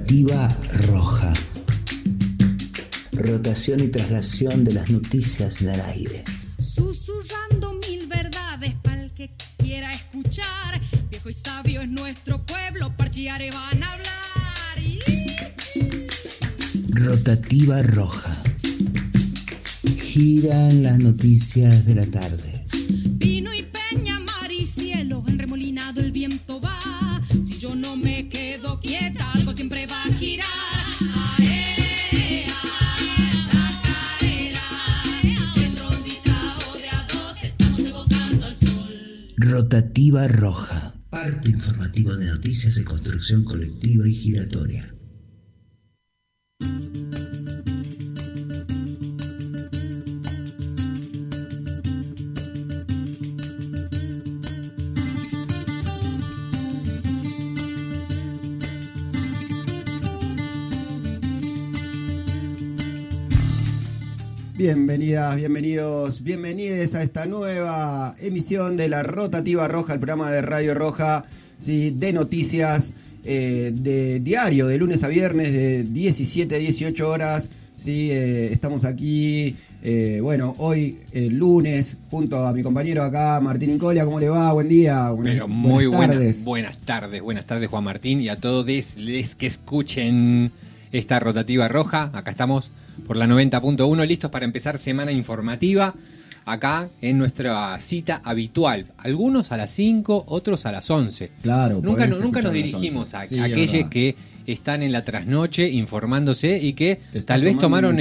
Rotativa roja. Rotación y traslación de las noticias en el aire. Susurrando mil verdades para el que quiera escuchar. Viejo y sabio es nuestro pueblo, parchiare van a hablar. Rotativa roja. Giran las noticias de la tarde. Pino y peña, mar y cielo, enremolinado el viento va. Si yo no me quedo quieta, algo siempre va a girar. Rotativa roja. Parte informativo de noticias de construcción colectiva y giratoria. Bienvenidas, bienvenidos, bienvenides a esta nueva emisión de la Rotativa Roja, el programa de Radio Roja, ¿sí? De noticias de diario, de lunes a viernes, de 17 a 18 horas. ¿Sí? Estamos aquí, hoy lunes, junto a mi compañero acá, Martín Incolia. ¿Cómo le va? Buen día. Buenas tardes, Juan Martín, y a todos les que escuchen esta Rotativa Roja. Acá estamos por la 90.1, listos para empezar semana informativa acá en nuestra cita habitual. Algunos a las 5, otros a las 11. Claro. Nunca nos dirigimos a aquellos que están en la trasnoche informándose y que tal vez tomaron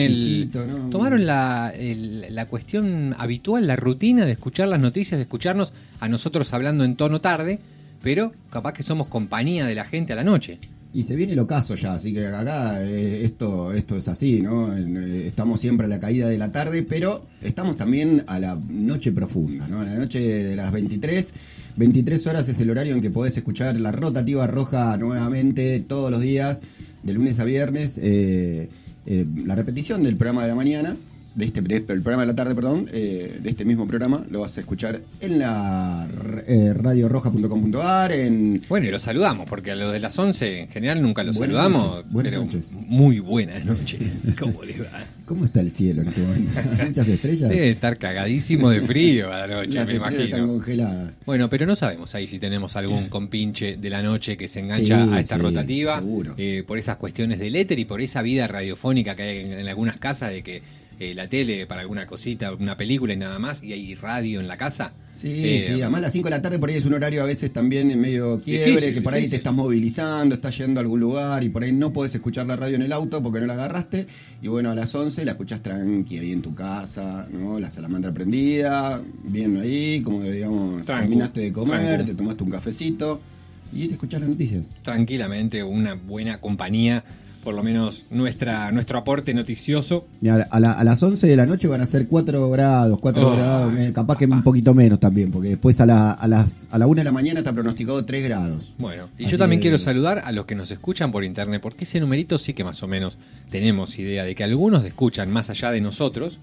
la cuestión habitual, la rutina de escuchar las noticias, de escucharnos a nosotros hablando en tono tarde, pero capaz que somos compañía de la gente a la noche. Y se viene el ocaso ya, así que acá esto es así, ¿no? Estamos siempre a la caída de la tarde, pero estamos también a la noche profunda, ¿no? A la noche de las 23 horas es el horario en que podés escuchar la Rotativa Roja nuevamente todos los días, de lunes a viernes. La repetición del programa de la mañana, el programa de la tarde, de este mismo programa, lo vas a escuchar en la radioroja.com.ar. Bueno, y los saludamos, porque a los de las 11 en general nunca los saludamos. Buenas noches. Muy buenas noches. ¿Cómo le va? ¿Cómo está el cielo en este momento? ¿Muchas estrellas? Debe estar cagadísimo de frío a la noche, Las me imagino. Están congeladas. Bueno, pero no sabemos ahí si tenemos algún compinche de la noche que se engancha a esta rotativa. Seguro. Por esas cuestiones del éter y por esa vida radiofónica que hay en algunas casas de que la tele para alguna cosita, una película y nada más, y hay radio en la casa. Sí, además las 5 de la tarde por ahí es un horario a veces también en medio quiebre, difícil, que por ahí te estás movilizando, estás yendo a algún lugar y por ahí no podés escuchar la radio en el auto porque no la agarraste, y bueno, a las 11 la escuchás tranqui ahí en tu casa, ¿no? La salamandra prendida, bien ahí, como digamos, terminaste de comer, te tomaste un cafecito y te escuchás las noticias. Tranquilamente, una buena compañía. Por lo menos nuestro aporte noticioso. A las 11 de la noche van a ser 4 grados, capaz que un poquito menos también, porque después a la 1 de la mañana está pronosticado 3 grados. Bueno, y yo también quiero saludar a los que nos escuchan por internet, porque ese numerito sí que más o menos tenemos idea de que algunos escuchan más allá de nosotros,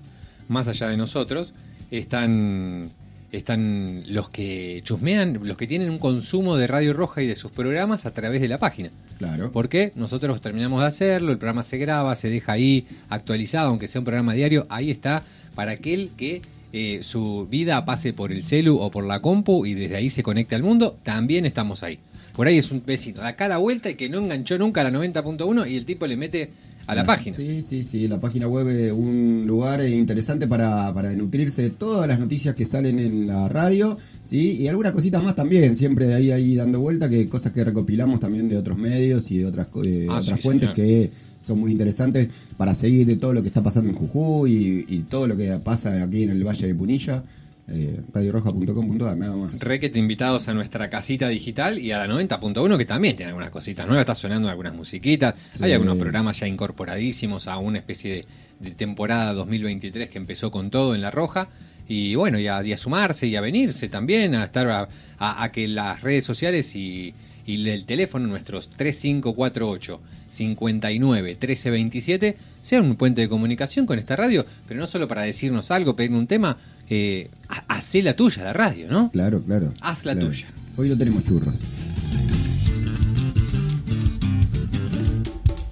están los que chusmean, los que tienen un consumo de Radio Roja y de sus programas a través de la página. Claro. Porque nosotros terminamos de hacerlo, el programa se graba, se deja ahí actualizado, aunque sea un programa diario, ahí está para aquel que su vida pase por el celu o por la compu y desde ahí se conecte al mundo, también estamos ahí. Por ahí es un vecino de acá a la vuelta y que no enganchó nunca a la 90.1 y el tipo le mete a la página. Sí, la página web es un lugar interesante para nutrirse de todas las noticias que salen en la radio, ¿sí? Y algunas cositas más también, siempre ahí dando vuelta, que cosas que recopilamos también de otros medios y de otras fuentes, señor, que son muy interesantes para seguir de todo lo que está pasando en Jujuy y todo lo que pasa aquí en el Valle de Punilla. radioroja.com.ar, nada más. Requete invitados a nuestra casita digital y a la 90.1, que también tiene algunas cositas nuevas, está sonando algunas musiquitas, sí. Hay algunos programas ya incorporadísimos a una especie de temporada 2023 que empezó con todo en La Roja, y bueno, y a sumarse y a venirse también, a estar a que las redes sociales y el teléfono, nuestros 3548 59 1327, sean un puente de comunicación con esta radio, pero no solo para decirnos algo, pedir un tema, hacé la tuya, la radio, ¿no? Claro. Haz la tuya. Hoy no tenemos churros.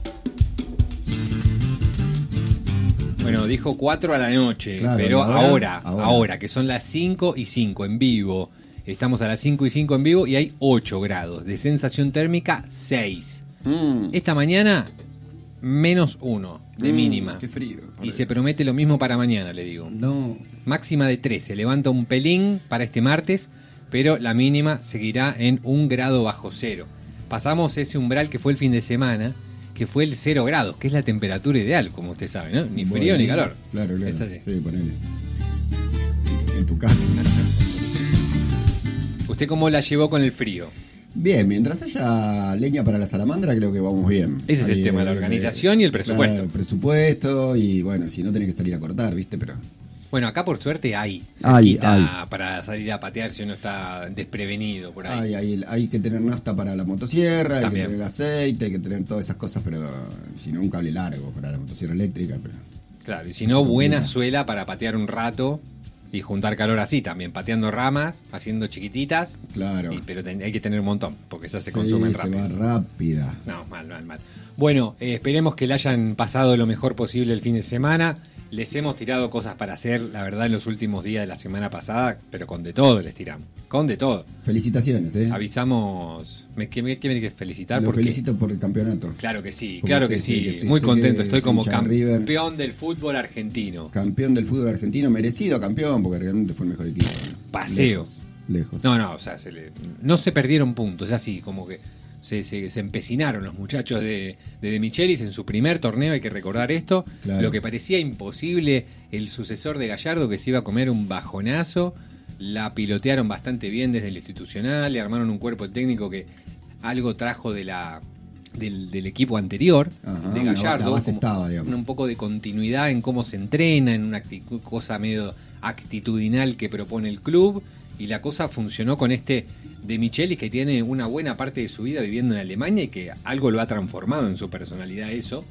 Bueno, dijo 4 a la noche, Claro, pero ahora, ahora, que son las 5:05 en vivo. Estamos a las 5:05 en vivo y hay 8 grados. De sensación térmica, 6. Esta mañana, -1 de mínima. Qué frío. Y se promete lo mismo para mañana, le digo. No. Máxima de 13. Levanta un pelín para este martes, pero la mínima seguirá en 1 grado bajo cero. Pasamos ese umbral que fue el fin de semana, que fue el 0 grados, que es la temperatura ideal, como usted sabe, ¿no? Ni frío ni calor. Claro. Es así. Sí, ponele. En tu casa. ¿Usted cómo la llevó con el frío? Bien, mientras haya leña para la salamandra, creo que vamos bien. Ese es el tema, la organización y el presupuesto. Claro, el presupuesto y bueno, si no tenés que salir a cortar, ¿viste? Pero Bueno, acá por suerte hay Hay. para salir a patear si uno está desprevenido por ahí. hay que tener nafta para la motosierra, hay También. que tener aceite, hay que tener todas esas cosas, pero si no, un cable largo para la motosierra eléctrica. Pero Claro, y si no, buena suela para patear un rato y juntar calor así también, pateando ramas, haciendo chiquititas. Claro. Pero hay que tener un montón, porque esas se Sí, consumen se rápido. va rápida. No, mal. Bueno, esperemos que le hayan pasado lo mejor posible el fin de semana. Les hemos tirado cosas para hacer, la verdad, en los últimos días de la semana pasada, pero con de todo les tiramos. Con de todo. Felicitaciones, Avisamos. ¿Qué me tiene que felicitar? Lo Porque felicito por el campeonato. Claro que sí, Porque claro que usted sí. sí, Muy sé contento, que estoy es como hincha de River. campeón del fútbol argentino. Campeón del fútbol argentino, merecido campeón, porque realmente fue el mejor equipo. ¿no? Paseo. Lejos. No, o sea, no se perdieron puntos, es así, como que se empecinaron los muchachos de Michelis en su primer torneo, hay que recordar esto. Claro. Lo que parecía imposible, el sucesor de Gallardo que se iba a comer un bajonazo, la pilotearon bastante bien desde el institucional, le armaron un cuerpo técnico que algo trajo del equipo anterior, Ajá, de la Gallardo, base estaba, digamos. un poco de continuidad en cómo se entrena, en una cosa medio actitudinal que propone el club, y la cosa funcionó con este de Michelis, que tiene una buena parte de su vida viviendo en Alemania y que algo lo ha transformado en su personalidad eso,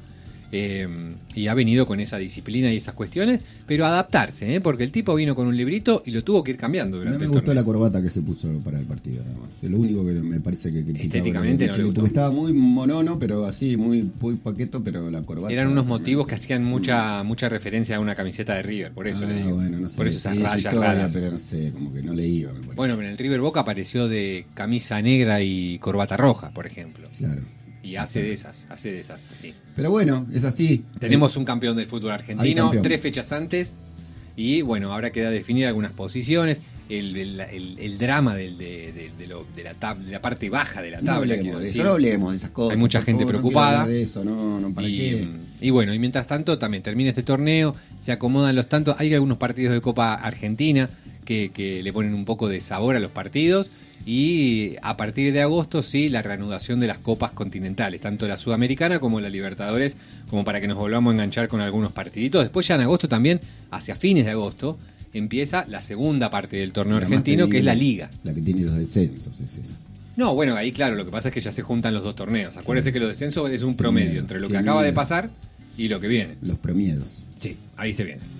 y ha venido con esa disciplina y esas cuestiones, pero adaptarse, porque el tipo vino con un librito y lo tuvo que ir cambiando No durante me el gustó torneo. la corbata que se puso para el partido, nada más. Es lo único que me parece que criticaba. Estéticamente no le gustó. Porque estaba muy monono, pero así, muy paqueto, pero la corbata... Eran unos motivos que hacían mucha camiseta a una camiseta de River, por eso le digo. Bueno, no sé, por eso esas sí, es rayas historia, raras. pero no sé, como que no le iba, me parece. Bueno, pero en el River Boca apareció de camisa negra y corbata roja, por ejemplo. Claro. Y hace de esas, así. Pero bueno, es así. Tenemos un campeón del fútbol Hay argentino, campeón. 3 fechas antes, y bueno, ahora queda definir algunas posiciones. El drama de la parte baja de la No tabla, hablemos quiero de decir. eso, no hablemos de esas cosas. Hay mucha por gente favor, no preocupada. quiero hablar de eso, no, ¿para qué? Y bueno, y mientras tanto también termina este torneo, se acomodan los tantos. Hay algunos partidos de Copa Argentina que le ponen un poco de sabor a los partidos. Y a partir de agosto, sí, la reanudación de las copas continentales, tanto la Sudamericana como la Libertadores, como para que nos volvamos a enganchar con algunos partiditos. Después ya en agosto también, hacia fines de agosto, empieza la segunda parte del torneo La más argentino, que es la Liga. La que tiene los descensos, es esa. No, bueno, ahí claro, lo que pasa es que ya se juntan los dos torneos. Acuérdese que los descensos es un promedio miedo, entre lo que qué acaba de miedo. pasar y lo que viene. Los promiedos. Sí, ahí se viene.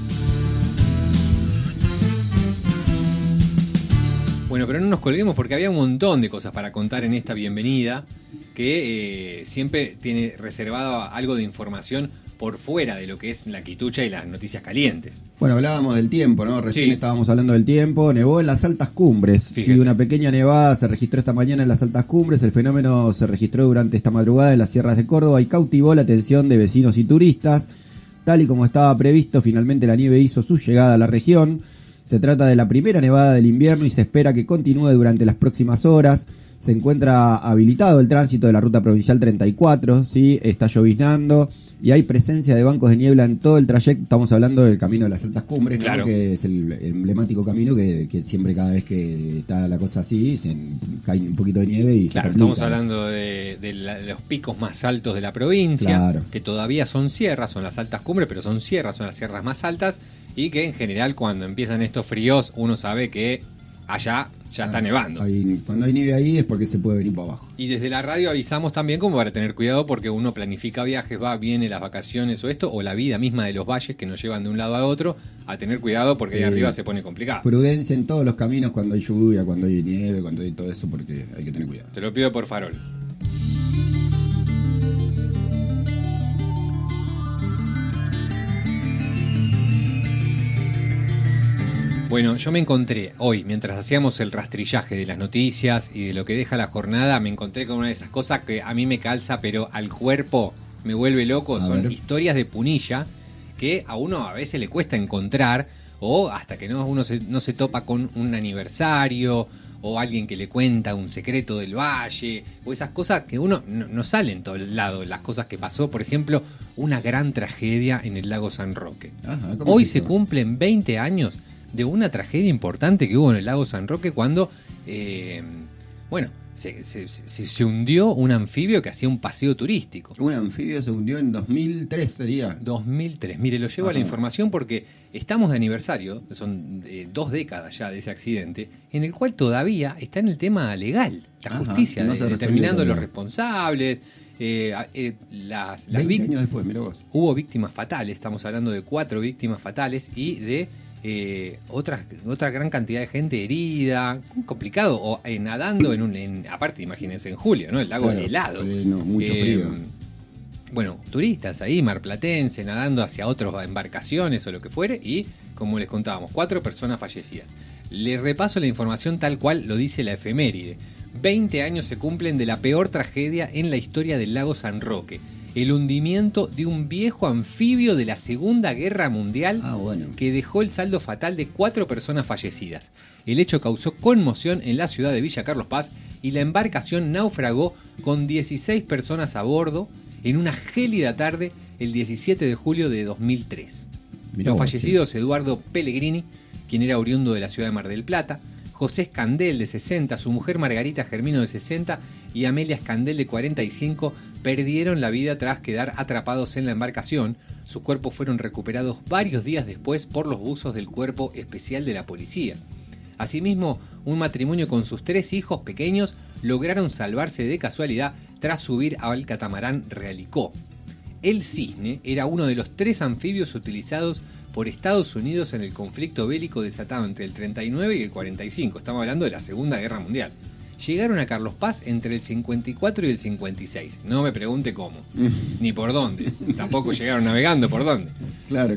Bueno, pero no nos colguemos porque había un montón de cosas para contar en esta bienvenida que siempre tiene reservado algo de información por fuera de lo que es la quitucha y las noticias calientes. Bueno, hablábamos del tiempo, ¿no? Recién Sí. estábamos hablando del tiempo. Nevó en las altas cumbres. Fíjese. Sí, una pequeña nevada se registró esta mañana en las altas cumbres. El fenómeno se registró durante esta madrugada en las sierras de Córdoba y cautivó la atención de vecinos y turistas. Tal y como estaba previsto, finalmente la nieve hizo su llegada a la región. Se trata de la primera nevada del invierno y se espera que continúe durante las próximas horas. Se encuentra habilitado el tránsito de la ruta provincial 34, ¿sí? Está lloviznando y hay presencia de bancos de niebla en todo el trayecto. Estamos hablando del camino de las altas cumbres, ¿no? Claro. Que es el emblemático camino que siempre cada vez que está la cosa así cae un poquito de nieve y Claro, se complica. estamos hablando de los picos más altos de la provincia, Claro. que todavía son sierras, son las altas cumbres, pero son las sierras más altas, y que en general cuando empiezan estos fríos uno sabe que allá ya está nevando. Cuando hay nieve ahí es porque se puede venir para abajo. Y desde la radio avisamos también como para tener cuidado porque uno planifica viajes, viene las vacaciones o esto, o la vida misma de los valles que nos llevan de un lado a otro, a tener cuidado porque Sí. ahí arriba se pone complicado. Prudencia en todos los caminos cuando hay lluvia, cuando hay nieve, cuando hay todo eso, porque hay que tener cuidado. Te lo pido por farol. Bueno, yo me encontré hoy, mientras hacíamos el rastrillaje de las noticias y de lo que deja la jornada, me encontré con una de esas cosas que a mí me calza, pero al cuerpo me vuelve loco. Son historias de Punilla que a uno a veces le cuesta encontrar, o hasta que uno no se topa con un aniversario, o alguien que le cuenta un secreto del valle, o esas cosas que uno no sale en todo el lado. Las cosas que pasó, por ejemplo, una gran tragedia en el lago San Roque. Ajá, hoy se cumplen 20 años de una tragedia importante que hubo en el lago San Roque cuando, se hundió un anfibio que hacía un paseo turístico. Un anfibio se hundió en 2003, sería. 2003. Mire, lo llevo a la información porque estamos de aniversario, son 2 décadas ya de ese accidente, en el cual todavía está en el tema legal, la justicia, determinando los responsables. Las 20 años después, mirá vos. Hubo víctimas fatales, estamos hablando de 4 víctimas fatales y de otra gran cantidad de gente herida, complicado, o nadando aparte, imagínense, en julio, ¿no? El lago helado. Mucho frío. Bueno, turistas ahí, marplatense, nadando hacia otras embarcaciones o lo que fuere, y como les contábamos, 4 personas fallecidas. Les repaso la información tal cual lo dice la efeméride. 20 años se cumplen de la peor tragedia en la historia del lago San Roque. El hundimiento de un viejo anfibio de la Segunda Guerra Mundial que dejó el saldo fatal de 4 personas fallecidas. El hecho causó conmoción en la ciudad de Villa Carlos Paz y la embarcación naufragó con 16 personas a bordo en una gélida tarde el 17 de julio de 2003. Los fallecidos: Eduardo Pellegrini, quien era oriundo de la ciudad de Mar del Plata, José Escandel, de 60, su mujer Margarita Germino, de 60, y Amelia Escandel, de 45, perdieron la vida tras quedar atrapados en la embarcación. Sus cuerpos fueron recuperados varios días después por los buzos del Cuerpo Especial de la Policía. Asimismo, un matrimonio con sus 3 hijos pequeños lograron salvarse de casualidad tras subir al catamarán Realicó. El Cisne era uno de los 3 anfibios utilizados por Estados Unidos en el conflicto bélico desatado entre el 39 y el 45. Estamos hablando de la Segunda Guerra Mundial. Llegaron a Carlos Paz entre el 54 y el 56. No me pregunte cómo, ni por dónde. Tampoco llegaron navegando por dónde. Claro.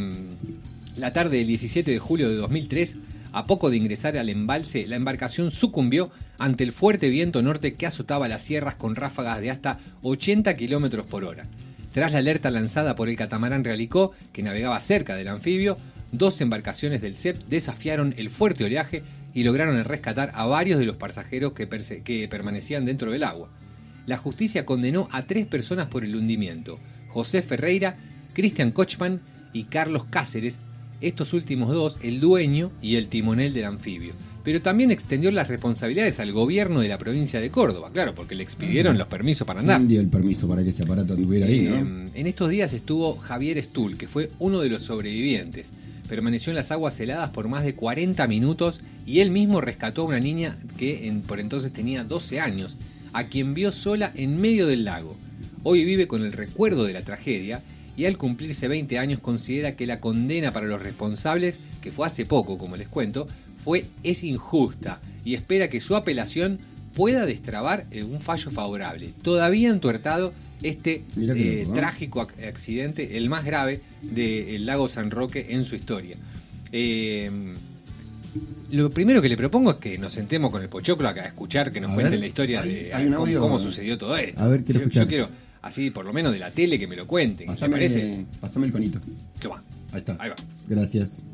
La tarde del 17 de julio de 2003, a poco de ingresar al embalse, la embarcación sucumbió ante el fuerte viento norte que azotaba las sierras con ráfagas de hasta 80 kilómetros por hora. Tras la alerta lanzada por el catamarán Realicó, que navegaba cerca del anfibio, 2 embarcaciones del CEP desafiaron el fuerte oleaje y lograron rescatar a varios de los pasajeros que permanecían dentro del agua. La justicia condenó a 3 personas por el hundimiento: José Ferreira, Cristian Kochman y Carlos Cáceres, estos últimos 2 el dueño y el timonel del anfibio. Pero también extendió las responsabilidades al gobierno de la provincia de Córdoba, claro, porque le expidieron los permisos para andar. ¿Quién dio el permiso para que ese aparato anduviera ahí, no? En estos días estuvo Javier Stull, que fue uno de los sobrevivientes. Permaneció en las aguas heladas por más de 40 minutos y él mismo rescató a una niña que por entonces tenía 12 años, a quien vio sola en medio del lago. Hoy vive con el recuerdo de la tragedia y al cumplirse 20 años considera que la condena para los responsables, que fue hace poco, como les cuento, es injusta y espera que su apelación pueda destrabar un fallo favorable. Todavía entuertado trágico accidente, el más grave del lago San Roque en su historia. Lo primero que le propongo es que nos sentemos con el Pochoclo acá a escuchar, que nos cuenten la historia de cómo sucedió todo esto. A ver, yo quiero, así por lo menos de la tele, que me lo cuenten. Pasame el conito. Toma. Ahí está. Ahí va. Gracias.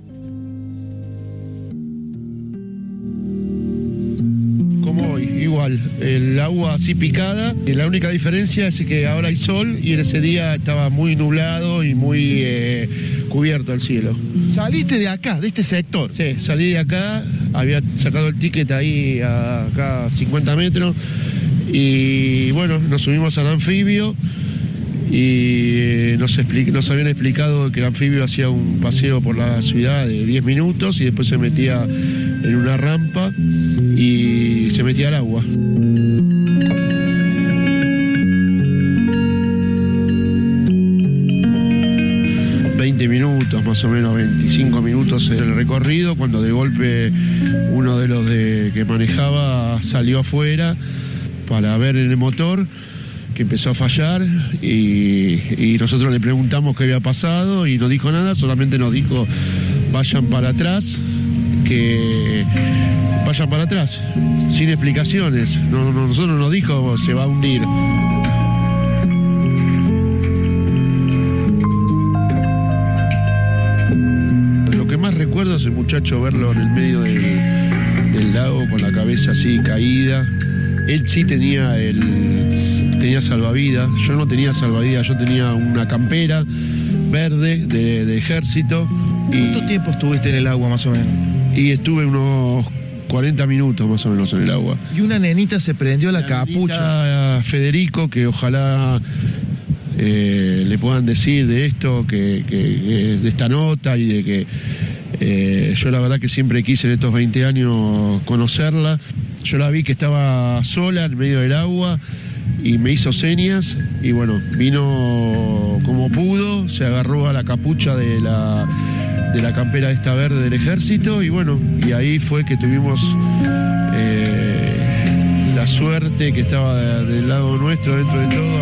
Como hoy, igual, el agua así picada, y la única diferencia es que ahora hay sol y en ese día estaba muy nublado y muy cubierto el cielo. ¿Saliste de acá, de este sector? Sí, salí de acá, había sacado el ticket ahí acá a 50 metros y bueno, nos subimos al anfibio y nos habían explicado que el anfibio hacía un paseo por la ciudad de 10 minutos y después se metía en una rampa y se metía al agua. 20 minutos, más o menos 25 minutos el recorrido, cuando de golpe uno de los que manejaba salió afuera para ver el motor, que empezó a fallar y nosotros le preguntamos qué había pasado y no dijo nada, solamente nos dijo vayan para atrás que vayan para atrás, sin explicaciones. Nosotros nos dijo se va a hundir. Lo que más recuerdo es el muchacho verlo en el medio del lago con la cabeza así caída. Él sí tenía salvavidas, yo no tenía salvavidas, yo tenía una campera verde de ejército. ¿Cuánto tiempo estuviste en el agua más o menos? Y estuve unos 40 minutos más o menos en el agua. Y una nenita se prendió la capucha. A Federico, que ojalá le puedan decir de esto, que de esta nota y de que yo la verdad que siempre quise en estos 20 años conocerla. Yo la vi que estaba sola en medio del agua y me hizo señas y bueno, vino como pudo, se agarró a la capucha de la campera esta verde del ejército y bueno, y ahí fue que tuvimos la suerte que estaba del lado nuestro dentro de todo.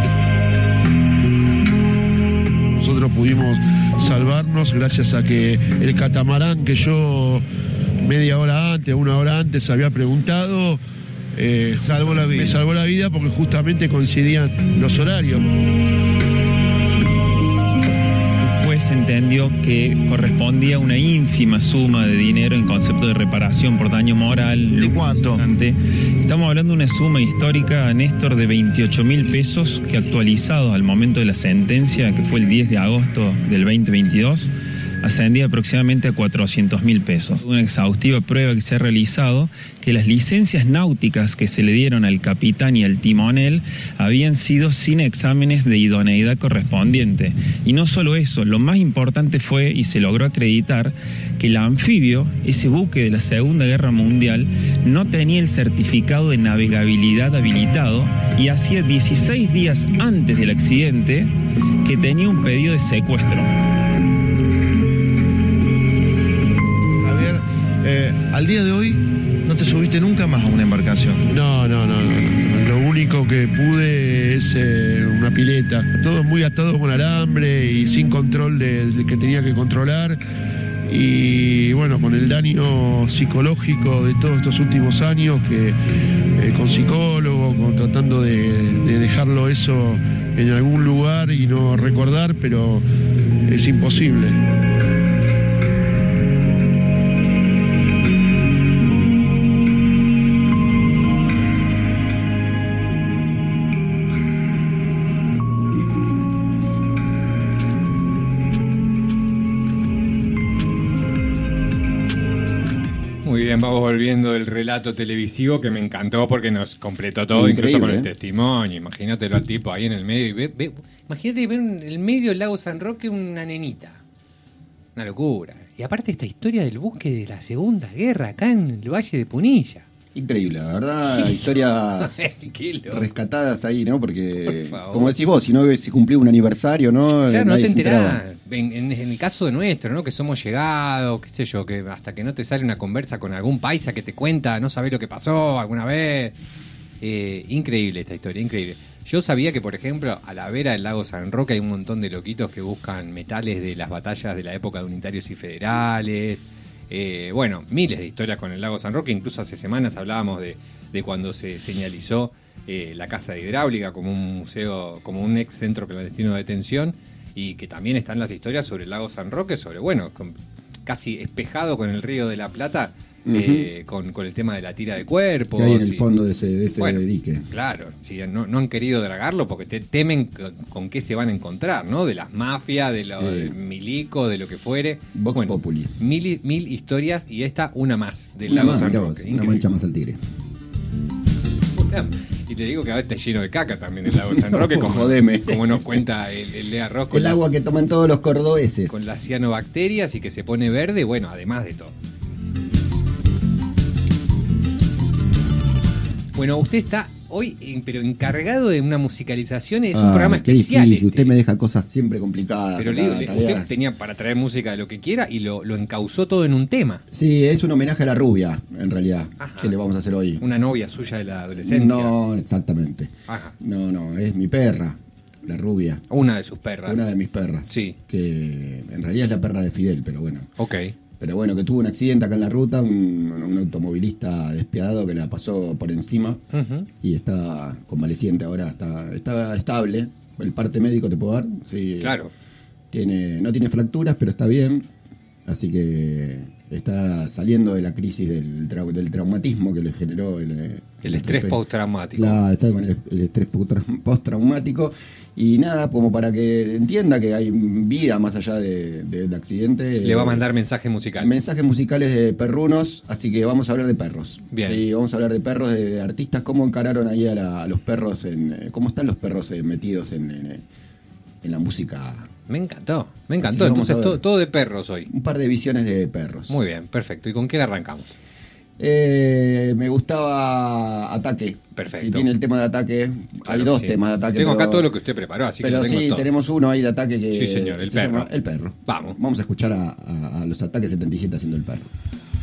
Nosotros pudimos salvarnos gracias a que el catamarán que yo media hora antes, una hora antes había preguntado, Salvó la vida. me salvó la vida porque justamente coincidían los horarios. Pues entendió que correspondía una ínfima suma de dinero en concepto de reparación por daño moral. ¿De cuánto? Estamos hablando de una suma histórica, Néstor, de 28.000 pesos, que actualizado al momento de la sentencia, que fue el 10 de agosto del 2022, ascendía aproximadamente a 400.000 pesos. Una exhaustiva prueba que se ha realizado que las licencias náuticas que se le dieron al capitán y al timonel habían sido sin exámenes de idoneidad correspondiente. Y no solo eso, lo más importante fue, y se logró acreditar, que el anfibio, ese buque de la Segunda Guerra Mundial, no tenía el certificado de navegabilidad habilitado y hacía 16 días antes del accidente que tenía un pedido de secuestro. Al día de hoy no te subiste nunca más a una embarcación. No. Lo único que pude es una pileta. Todo muy atado con alambre y sin control del que tenía que controlar. Y bueno, con el daño psicológico de todos estos últimos años, que con psicólogo, tratando de dejarlo eso en algún lugar y no recordar, pero es imposible. Muy bien, vamos volviendo del relato televisivo que me encantó porque nos completó todo, incluso con el testimonio. Imagínatelo al tipo ahí en el medio y imagínate ver en el medio del lago San Roque una nenita. Una locura. Y aparte esta historia del buque de la Segunda Guerra acá en el Valle de Punilla. Increíble, la verdad, historias rescatadas ahí, ¿no? Porque, como decís vos, si no hubiese cumplido un aniversario, ¿no? Claro, no te enterás. En el caso de nuestro, ¿no? Que somos llegados, qué sé yo, que hasta que no te sale una conversa con algún paisa que te cuenta, no sabés lo que pasó alguna vez. Increíble esta historia, increíble. Yo sabía que, por ejemplo, a la vera del lago San Roque hay un montón de loquitos que buscan metales de las batallas de la época de unitarios y federales. Bueno, miles de historias con el lago San Roque. Incluso hace semanas hablábamos de cuando se señalizó la Casa de Hidráulica como un museo, como un ex centro clandestino de detención, y que también están las historias sobre el lago San Roque, sobre, bueno, casi espejado con el Río de la Plata, con el tema de la tira de cuerpos. Que hay en el fondo de ese bueno, dique. Claro, sí, no han querido dragarlo porque temen con qué se van a encontrar, ¿no? De las mafias, de milico, de lo que fuere. Vox Populi. Mil historias y esta una más del lago San Roque. Una mancha más al tigre. Y te digo que ahora está lleno de caca también el lago San Roque, como nos cuenta el Lea Ross. El agua que toman todos los cordobeses. Con las cianobacterias y que se pone verde, bueno, además de todo. Bueno, usted está hoy, pero encargado de una musicalización, es un programa especial. Difícil. Usted me deja cosas siempre complicadas. Pero usted tenía para traer música de lo que quiera y lo encauzó todo en un tema. Sí, es un homenaje a la rubia, en realidad, que le vamos a hacer hoy. Una novia suya de la adolescencia. No, exactamente. Ajá. No, es mi perra, la rubia. Una de sus perras. Una de mis perras. Sí. Que en realidad es la perra de Fidel, pero bueno. Ok. pero bueno, que tuvo un accidente acá en la ruta, un automovilista despiadado que la pasó por encima y está convaleciente ahora, está estable. El parte médico te puedo dar, sí. Claro. No tiene fracturas, pero está bien, así que está saliendo de la crisis del traumatismo que le generó el estrés postraumático. Claro, está con el estrés postraumático. Y nada, como para que entienda que hay vida más allá del accidente. Le va a mandar mensajes musicales. Mensajes musicales de perrunos, así que vamos a hablar de perros. Bien. Sí, vamos a hablar de perros, de artistas, cómo encararon ahí a los perros, cómo están los perros metidos en la música. Me encantó. Sí, Entonces todo de perros hoy. Un par de visiones de perros. Muy bien, perfecto. ¿Y con qué arrancamos? Me gustaba Ataque. Perfecto. Si tiene el tema de Ataque, Claro, hay dos sí. temas de Ataque. Tengo acá todo lo que usted preparó, así que pero lo tengo sí, todo. tenemos uno ahí de Ataque que Sí, señor, el se perro. llama El Perro. Vamos a escuchar a los Ataques 77 haciendo El Perro.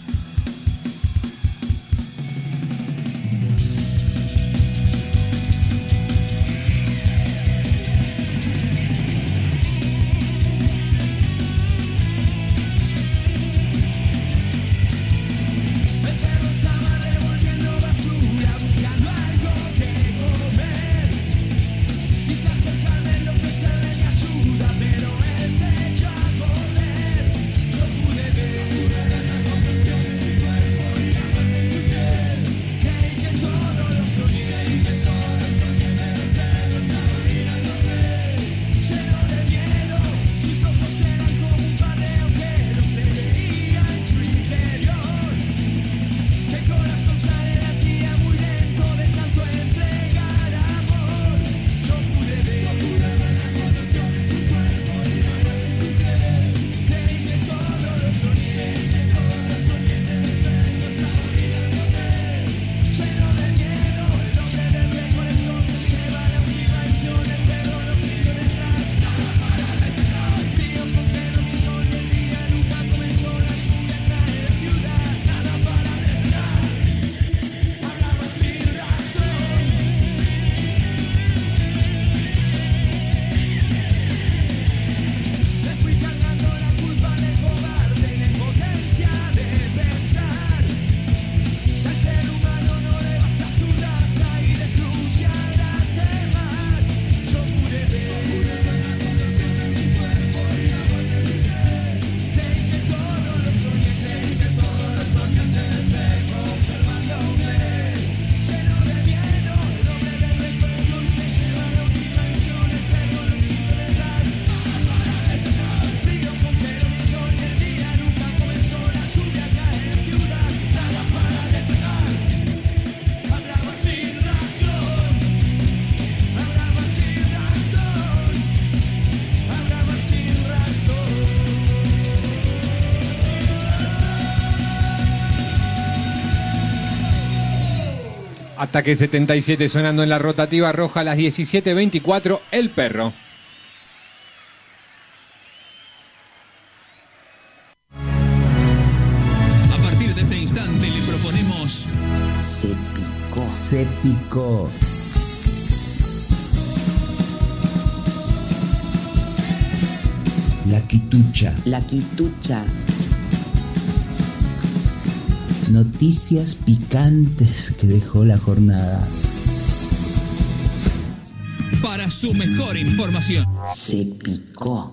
Ataque 77 sonando en la rotativa roja a las 17:24, El Perro. A partir de este instante le proponemos... Se picó. La quitucha. Noticias picantes que dejó la jornada. Para su mejor información. Se picó.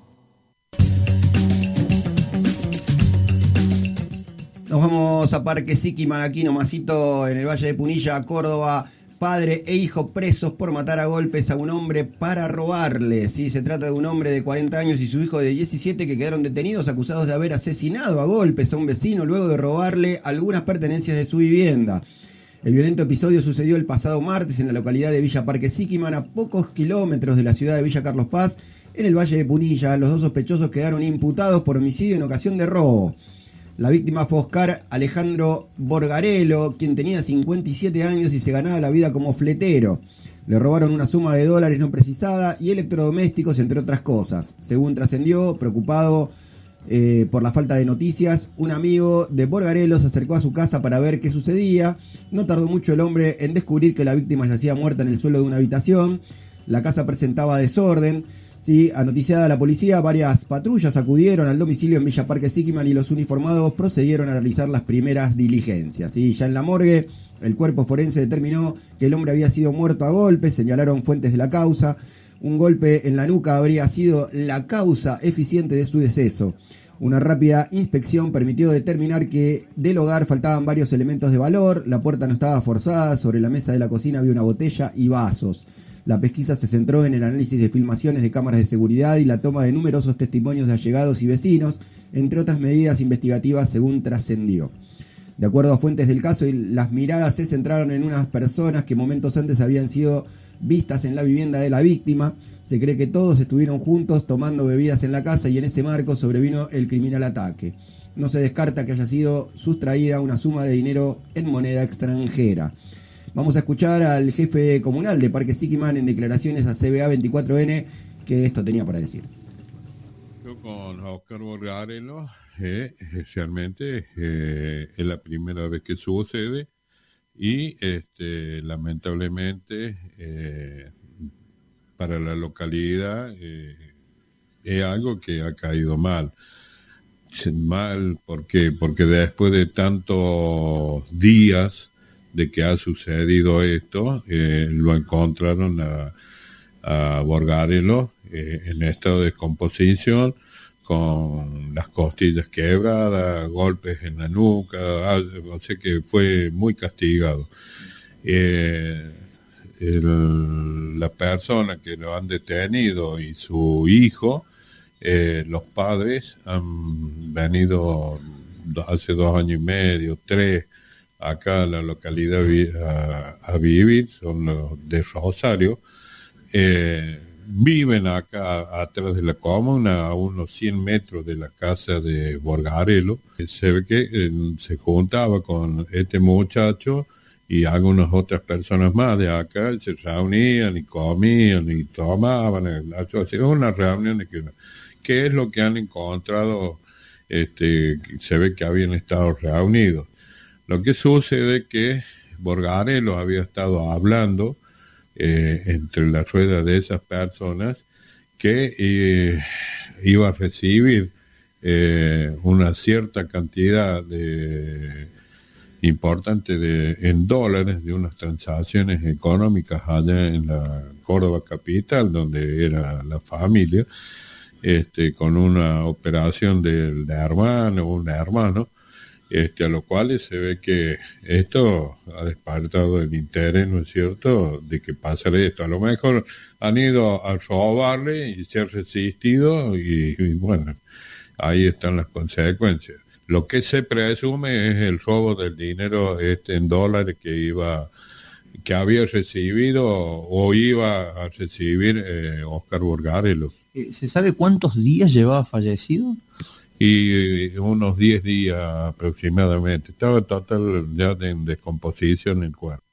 Nos vamos a Parque Siquiman, aquí nomasito en el Valle de Punilla, Córdoba. Padre e hijo presos por matar a golpes a un hombre para robarle. Sí, se trata de un hombre de 40 años y su hijo de 17 que quedaron detenidos acusados de haber asesinado a golpes a un vecino luego de robarle algunas pertenencias de su vivienda. El violento episodio sucedió el pasado martes en la localidad de Villa Parque Siquiman, a pocos kilómetros de la ciudad de Villa Carlos Paz, en el Valle de Punilla. Los dos sospechosos quedaron imputados por homicidio en ocasión de robo. La víctima fue Oscar Alejandro Borgarello, quien tenía 57 años y se ganaba la vida como fletero. Le robaron una suma de dólares no precisada y electrodomésticos, entre otras cosas. Según trascendió, preocupado por la falta de noticias, un amigo de Borgarello se acercó a su casa para ver qué sucedía. No tardó mucho el hombre en descubrir que la víctima yacía muerta en el suelo de una habitación. La casa presentaba desorden. Sí, anoticiada la policía, varias patrullas acudieron al domicilio en Villa Parque Siquiman y los uniformados procedieron a realizar las primeras diligencias. Sí, ya en la morgue, el cuerpo forense determinó que el hombre había sido muerto a golpes, señalaron fuentes de la causa. Un golpe en la nuca habría sido la causa eficiente de su deceso. Una rápida inspección permitió determinar que del hogar faltaban varios elementos de valor, la puerta no estaba forzada, sobre la mesa de la cocina había una botella y vasos. La pesquisa se centró en el análisis de filmaciones de cámaras de seguridad y la toma de numerosos testimonios de allegados y vecinos, entre otras medidas investigativas según trascendió. De acuerdo a fuentes del caso, las miradas se centraron en unas personas que momentos antes habían sido vistas en la vivienda de la víctima. Se cree que todos estuvieron juntos tomando bebidas en la casa y en ese marco sobrevino el criminal ataque. No se descarta que haya sido sustraída una suma de dinero en moneda extranjera. Vamos a escuchar al jefe comunal de Parque Siquiman en declaraciones a CBA 24N, que esto tenía para decir. Yo con Oscar Borgarello, especialmente, es la primera vez que sucede y lamentablemente para la localidad es algo que ha caído mal. Mal porque después de tantos días de que ha sucedido esto, lo encontraron a Borgarello en estado de descomposición, con las costillas quebradas, golpes en la nuca, o sea que fue muy castigado. La persona que lo han detenido y su hijo, los padres han venido hace 2 años y medio, 3, acá en la localidad a vivir, son los de Rosario, viven acá atrás de la comuna, a unos 100 metros de la casa de Borgarello. Se ve que se juntaba con este muchacho y algunas otras personas más de acá, se reunían y comían y tomaban, una reunión que es lo que han encontrado, se ve que habían estado reunidos. Lo que sucede es que Borgarello había estado hablando entre las ruedas de esas personas que iba a recibir una cierta cantidad importante en dólares de unas transacciones económicas allá en la Córdoba capital, donde era la familia, con una operación del hermano, un hermano, a lo cual se ve que esto ha despertado el interés, ¿no es cierto?, de que pasara esto. A lo mejor han ido a robarle y se han resistido y bueno, ahí están las consecuencias. Lo que se presume es el robo del dinero en dólares que había recibido o iba a recibir Oscar Borgarello. ¿Se sabe cuántos días llevaba fallecido? Y unos 10 días aproximadamente. Estaba total ya en descomposición el cuerpo.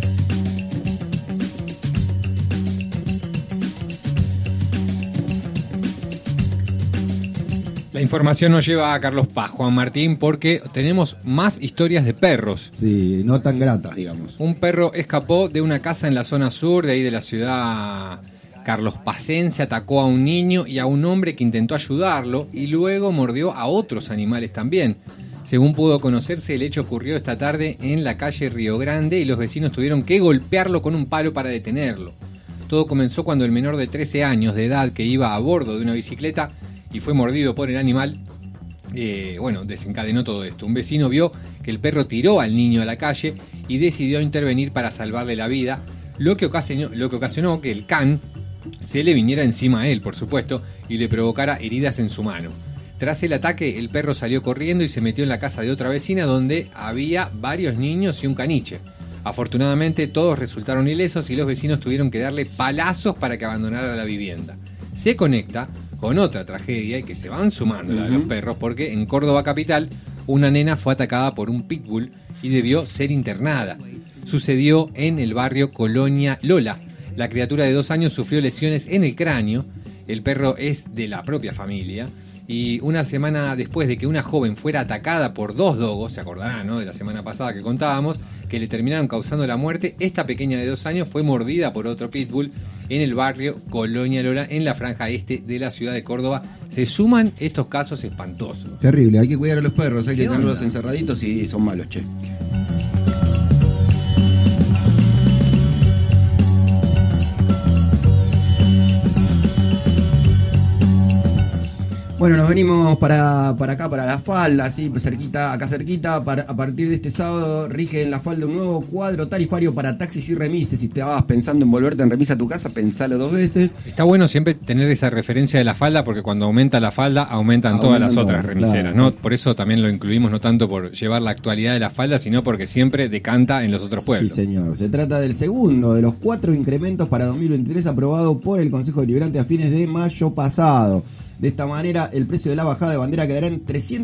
La información nos lleva a Carlos Paz, Juan Martín, porque tenemos más historias de perros. Sí, no tan gratas, digamos. Un perro escapó de una casa en la zona sur, de ahí de la ciudad Carlos Pacense, atacó a un niño y a un hombre que intentó ayudarlo y luego mordió a otros animales también. Según pudo conocerse, el hecho ocurrió esta tarde en la calle Río Grande y los vecinos tuvieron que golpearlo con un palo para detenerlo. Todo comenzó cuando el menor de 13 años de edad, que iba a bordo de una bicicleta y fue mordido por el animal, desencadenó todo esto. Un vecino vio que el perro tiró al niño a la calle y decidió intervenir para salvarle la vida, lo que ocasionó que el can se le viniera encima a él, por supuesto, y le provocara heridas en su mano. Tras el ataque, el perro salió corriendo y se metió en la casa de otra vecina donde había varios niños y un caniche. Afortunadamente, todos resultaron ilesos y los vecinos tuvieron que darle palazos para que abandonara la vivienda. Se conecta con otra tragedia y que se van sumando la de los perros, porque en Córdoba capital una nena fue atacada por un pitbull y debió ser internada. Sucedió en el barrio Colonia Lola. La criatura de 2 años sufrió lesiones en el cráneo. El perro es de la propia familia Y una semana después de que una joven fuera atacada por 2 dogos, se acordarán, ¿no?, de la semana pasada que contábamos, que le terminaron causando la muerte, esta pequeña de 2 años fue mordida por otro pitbull en el barrio Colonia Lola, en la franja este de la ciudad de Córdoba. Se suman estos casos espantosos. Terrible, hay que cuidar a los perros, hay que ¿Qué tenerlos onda? encerraditos y son malos, che. Bueno, nos venimos para acá, para La Falda, así cerquita, acá cerquita. A partir de este sábado rige en La Falda un nuevo cuadro tarifario para taxis y remises. Si estabas pensando en volverte en remisa a tu casa, pensalo 2 veces. Está bueno siempre tener esa referencia de La Falda, porque cuando aumenta La Falda, aumentan todas las otras remiseras, claro. ¿no? Por eso también lo incluimos, no tanto por llevar la actualidad de La Falda, sino porque siempre decanta en los otros pueblos. Sí, señor. Se trata del segundo de los 4 incrementos para 2023 aprobado por el Consejo Deliberante a fines de mayo pasado. De esta manera, el precio de la bajada de bandera quedará en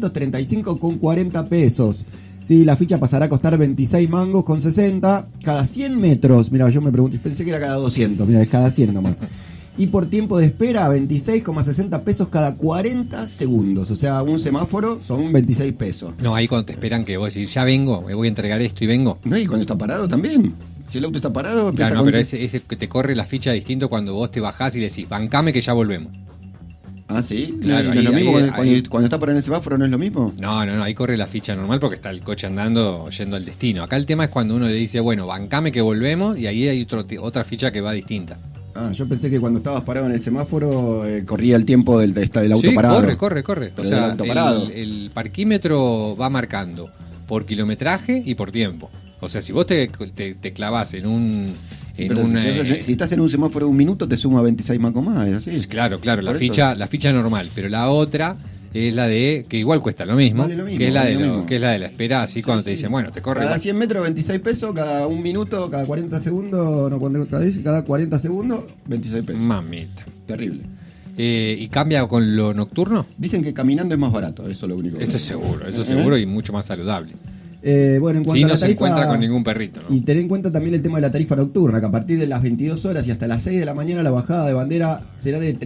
335,40 pesos. Sí, la ficha pasará a costar 26 mangos con 60 cada 100 metros. Mira, yo me pregunté, pensé que era cada 200, mira, es cada 100 nomás. Y por tiempo de espera, 26,60 pesos cada 40 segundos. O sea, un semáforo son 26 pesos. No, ahí cuando te esperan que vos decís, ya vengo, me voy a entregar esto y vengo. No, y cuando está parado también. Si el auto está parado, empieza Claro, no, con... pero ese que te corre la ficha distinto cuando vos te bajás y decís, bancame que ya volvemos. Ah, sí, Claro, ¿no es ahí- lo mismo ahí- cuando está parado en el semáforo? ¿No es lo mismo? No, ahí corre la ficha normal porque está el coche andando yendo al destino. Acá el tema es cuando uno le dice, bueno, bancame que volvemos, y ahí hay otra ficha que va distinta. Ah, yo pensé que cuando estabas parado en el semáforo corría el tiempo del auto Sí, parado. corre. O Pero sea, del auto parado. el parquímetro va marcando por kilometraje y por tiempo. O sea, si vos te clavás en un... Pero si estás en un semáforo de 1 minuto, te suma 26 mangos más, ¿es así? Claro, Por la eso. ficha normal, pero la otra es la de, que igual cuesta lo mismo, Vale lo mismo, que es la vale de lo mismo. que es la de la espera, así cuando te dicen, bueno, te corre. Cada igual. 100 metros, 26 pesos, cada 1 minuto, cada 40 segundos, cada 40 segundos, 26 pesos. Mamita. Terrible. ¿Y cambia con lo nocturno? Dicen que caminando es más barato, eso es lo único. Eso es seguro y mucho más saludable. Bueno, en cuanto Si a no la se tarifa, encuentra con ningún perrito, ¿no? Y tener en cuenta también el tema de la tarifa nocturna, que a partir de las 22 horas y hasta las 6 de la mañana la bajada de bandera será de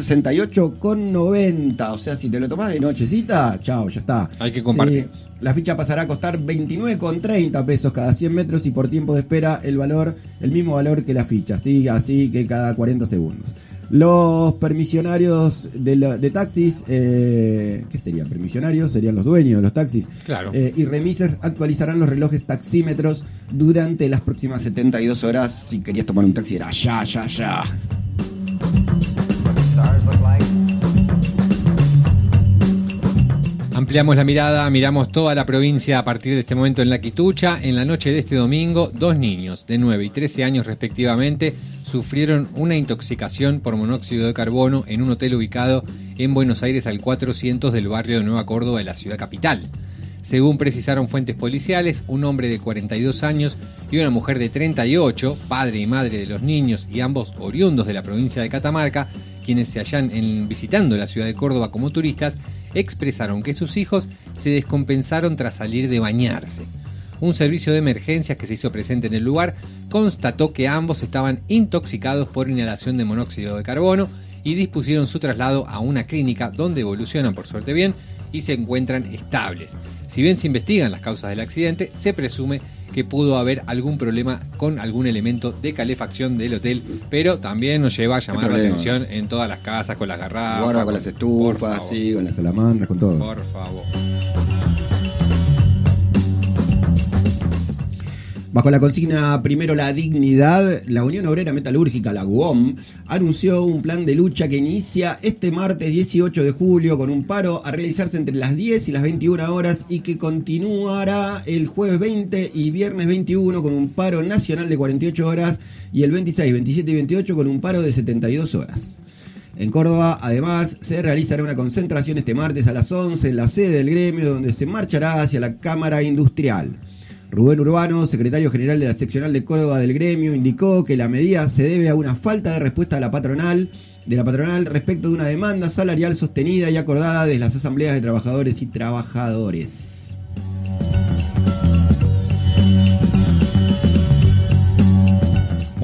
368,90. O sea, si te lo tomás de nochecita, chao, ya está. Hay que compartir. Sí, la ficha pasará a costar 29,30 pesos cada 100 metros y por tiempo de espera el mismo valor que la ficha, ¿sí? Así que cada 40 segundos. Los permisionarios de taxis, ¿qué serían? Permisionarios serían los dueños de los taxis. Claro. Y remises actualizarán los relojes taxímetros durante las próximas 72 horas. Si querías tomar un taxi era ya. Ampliamos la mirada, miramos toda la provincia a partir de este momento en La Quitucha. En la noche de este domingo, 2 niños de 9 y 13 años respectivamente sufrieron una intoxicación por monóxido de carbono en un hotel ubicado en Buenos Aires al 400 del barrio de Nueva Córdoba de la ciudad capital. Según precisaron fuentes policiales, un hombre de 42 años y una mujer de 38, padre y madre de los niños y ambos oriundos de la provincia de Catamarca, quienes se hallan visitando la ciudad de Córdoba como turistas, expresaron que sus hijos se descompensaron tras salir de bañarse. Un servicio de emergencias que se hizo presente en el lugar constató que ambos estaban intoxicados por inhalación de monóxido de carbono y dispusieron su traslado a una clínica donde evolucionan por suerte bien y se encuentran estables. Si bien se investigan las causas del accidente, se presume que pudo haber algún problema con algún elemento de calefacción del hotel, pero también nos lleva a llamar la atención en todas las casas con las garrafas, Guarda con las estufas, sí, con las salamandras, con todo. Por favor. Bajo la consigna Primero la Dignidad, la Unión Obrera Metalúrgica, la UOM, anunció un plan de lucha que inicia este martes 18 de julio con un paro a realizarse entre las 10 y las 21 horas y que continuará el jueves 20 y viernes 21 con un paro nacional de 48 horas y el 26, 27 y 28 con un paro de 72 horas. En Córdoba, además, se realizará una concentración este martes a las 11 en la sede del gremio donde se marchará hacia la Cámara Industrial. Rubén Urbano, secretario general de la seccional de Córdoba del gremio, indicó que la medida se debe a una falta de respuesta de la patronal respecto de una demanda salarial sostenida y acordada de las asambleas de trabajadores y trabajadores.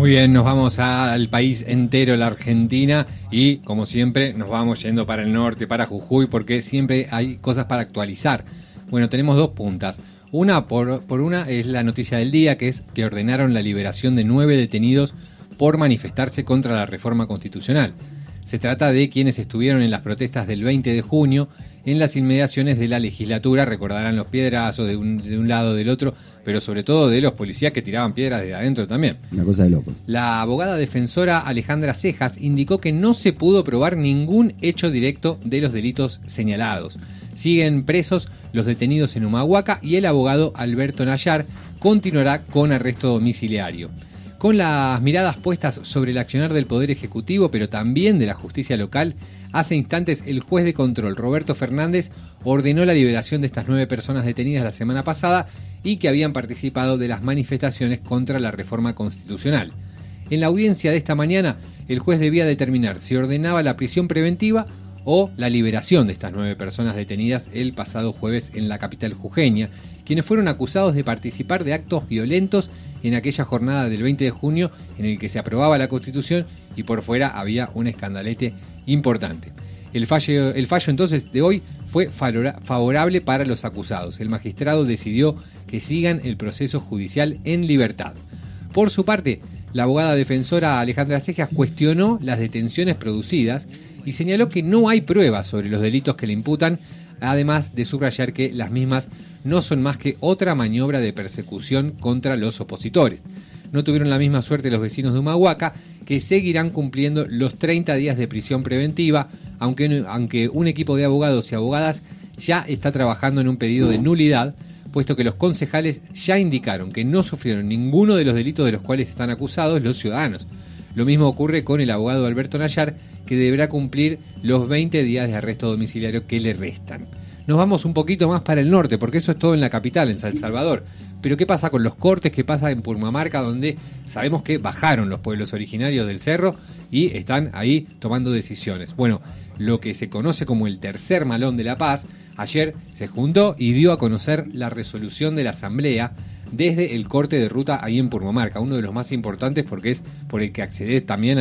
Muy bien, nos vamos al país entero, la Argentina, y como siempre nos vamos yendo para el norte, para Jujuy, porque siempre hay cosas para actualizar. Bueno, tenemos dos puntas. Una por una es la noticia del día, que es que ordenaron la liberación de 9 detenidos por manifestarse contra la reforma constitucional. Se trata de quienes estuvieron en las protestas del 20 de junio en las inmediaciones de la legislatura. Recordarán los piedrazos de un lado del otro, pero sobre todo de los policías que tiraban piedras de adentro también. Una cosa de locos. La abogada defensora Alejandra Cejas indicó que no se pudo probar ningún hecho directo de los delitos señalados. Siguen presos los detenidos en Humahuaca y el abogado Alberto Nayar continuará con arresto domiciliario. Con las miradas puestas sobre el accionar del Poder Ejecutivo, pero también de la justicia local, hace instantes el juez de control Roberto Fernández ordenó la liberación de estas 9 personas detenidas la semana pasada y que habían participado de las manifestaciones contra la reforma constitucional. En la audiencia de esta mañana, el juez debía determinar si ordenaba la prisión preventiva o la liberación de estas 9 personas detenidas el pasado jueves en la capital jujeña, quienes fueron acusados de participar de actos violentos en aquella jornada del 20 de junio en el que se aprobaba la Constitución y por fuera había un escandalete importante. El fallo entonces de hoy fue favorable para los acusados. El magistrado decidió que sigan el proceso judicial en libertad. Por su parte, la abogada defensora Alejandra Cejas cuestionó las detenciones producidas y señaló que no hay pruebas sobre los delitos que le imputan, además de subrayar que las mismas no son más que otra maniobra de persecución contra los opositores. No tuvieron la misma suerte los vecinos de Humahuaca, que seguirán cumpliendo los 30 días de prisión preventiva, aunque un equipo de abogados y abogadas ya está trabajando en un pedido de nulidad, puesto que los concejales ya indicaron que no sufrieron ninguno de los delitos de los cuales están acusados los ciudadanos. Lo mismo ocurre con el abogado Alberto Nayar, que deberá cumplir los 20 días de arresto domiciliario que le restan. Nos vamos un poquito más para el norte, porque eso es todo en la capital, en San Salvador. Pero ¿qué pasa con los cortes? ¿Qué pasa en Purmamarca, donde sabemos que bajaron los pueblos originarios del cerro y están ahí tomando decisiones? Bueno, lo que se conoce como el Tercer Malón de la Paz, ayer se juntó y dio a conocer la resolución de la Asamblea desde el corte de ruta ahí en Purmamarca, uno de los más importantes porque es por el que accede también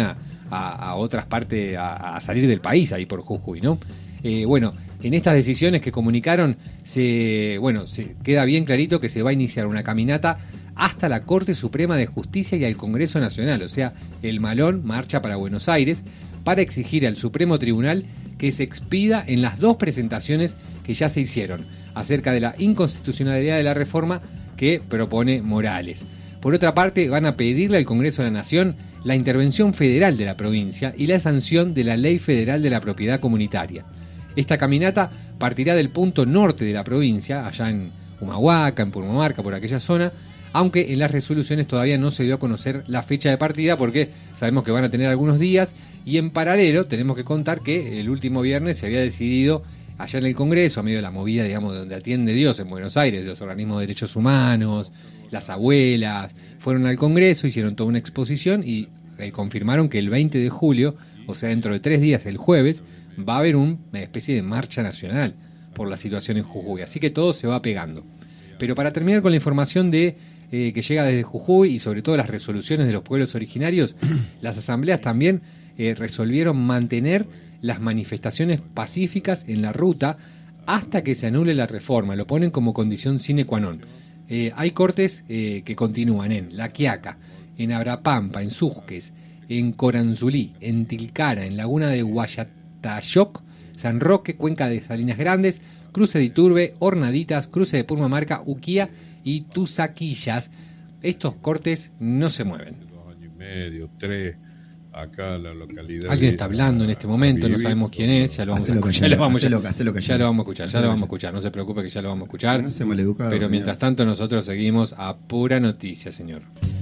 a otras partes, a salir del país ahí por Jujuy, ¿no? Bueno, en estas decisiones que comunicaron, se queda bien clarito que se va a iniciar una caminata hasta la Corte Suprema de Justicia y al Congreso Nacional, o sea, el Malón marcha para Buenos Aires para exigir al Supremo Tribunal que se expida en las 2 presentaciones que ya se hicieron acerca de la inconstitucionalidad de la reforma que propone Morales. Por otra parte, van a pedirle al Congreso de la Nación la intervención federal de la provincia y la sanción de la Ley Federal de la Propiedad Comunitaria. Esta caminata partirá del punto norte de la provincia, allá en Humahuaca, en Purmamarca, por aquella zona, aunque en las resoluciones todavía no se dio a conocer la fecha de partida porque sabemos que van a tener algunos días, y en paralelo tenemos que contar que el último viernes se había decidido allá en el Congreso, a medio de la movida, digamos, donde atiende Dios en Buenos Aires, los organismos de derechos humanos, las abuelas, fueron al Congreso, hicieron toda una exposición y confirmaron que el 20 de julio, o sea, dentro de 3 días, el jueves, va a haber una especie de marcha nacional por la situación en Jujuy. Así que todo se va pegando. Pero para terminar con la información que llega desde Jujuy y sobre todo las resoluciones de los pueblos originarios, las asambleas también resolvieron mantener las manifestaciones pacíficas en la ruta hasta que se anule la reforma. Lo ponen como condición sine qua non. Hay cortes que continúan en La Quiaca, en Abrapampa, en Susques, en Coranzulí, en Tilcara, en Laguna de Guayatayoc, San Roque, Cuenca de Salinas Grandes, Cruce de Iturbe, Hornaditas, Cruce de Purmamarca, Uquía y Tusaquillas. Estos cortes no se mueven. 2 años y medio, 3, acá la localidad. Alguien está hablando en este momento, no sabemos quién es, ya lo vamos a escuchar. Ya lo vamos a escuchar, no se preocupe que ya lo vamos a escuchar. No sea maleducado, pero mientras tanto nosotros seguimos a pura noticia, señor.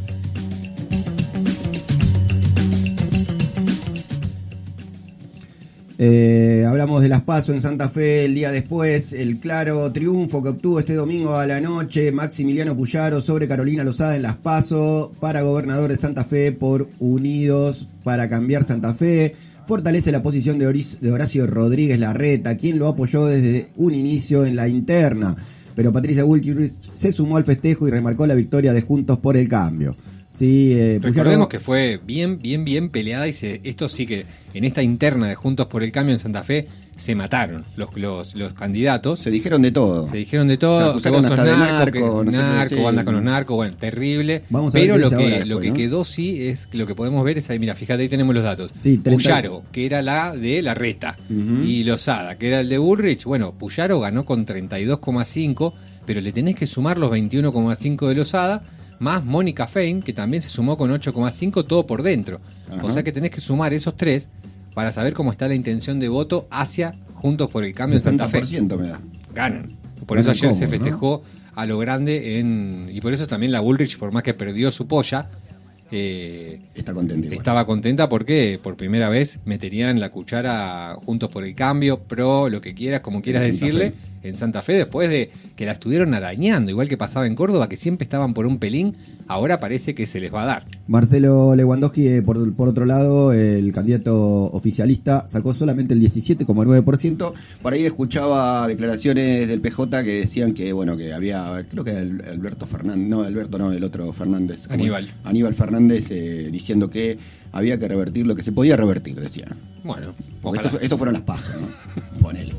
Hablamos de las PASO en Santa Fe el día después, el claro triunfo que obtuvo este domingo a la noche Maximiliano Puyaro sobre Carolina Lozada en las PASO para gobernador de Santa Fe por Unidos para Cambiar Santa Fe. Fortalece la posición de Horacio Rodríguez Larreta, quien lo apoyó desde un inicio en la interna. Pero Patricia Bullrich se sumó al festejo y remarcó la victoria de Juntos por el Cambio. Sí, recordemos que fue bien peleada y esto sí que en esta interna de Juntos por el Cambio en Santa Fe se mataron los candidatos. Se dijeron de todo. Que vos sos narco, andas con los narcos, bueno, terrible. Pero lo que quedó sí es lo que podemos ver es ahí, mira, fíjate, ahí tenemos los datos. Sí, Puyaro, que era la de Larreta, y Lozada, que era el de Bullrich. Bueno, Puyaro ganó con 32,5, pero le tenés que sumar los 21,5 de Lozada, más Mónica Fein, que también se sumó con 8,5, todo por dentro. Ajá. O sea que tenés que sumar esos tres para saber cómo está la intención de voto hacia Juntos por el Cambio en Santa Fe. 60% me da. Ganan. Por eso ayer se festejó, ¿no?, a lo grande y por eso también la Bullrich, por más que perdió su polla, está contenta. Estaba contenta porque por primera vez meterían la cuchara Juntos por el Cambio, pro, lo que quieras, como quieras decirle, en Santa Fe, después de que la estuvieron arañando, igual que pasaba en Córdoba, que siempre estaban por un pelín, ahora parece que se les va a dar. Marcelo Lewandowski, por otro lado, el candidato oficialista, sacó solamente el 17,9%. Por ahí escuchaba declaraciones del PJ que decían que, bueno, que había, creo que Alberto Fernández, el otro Fernández. Aníbal Fernández diciendo que había que revertir lo que se podía revertir, decía. Bueno, esto fueron las pajas, ¿no? Ponele.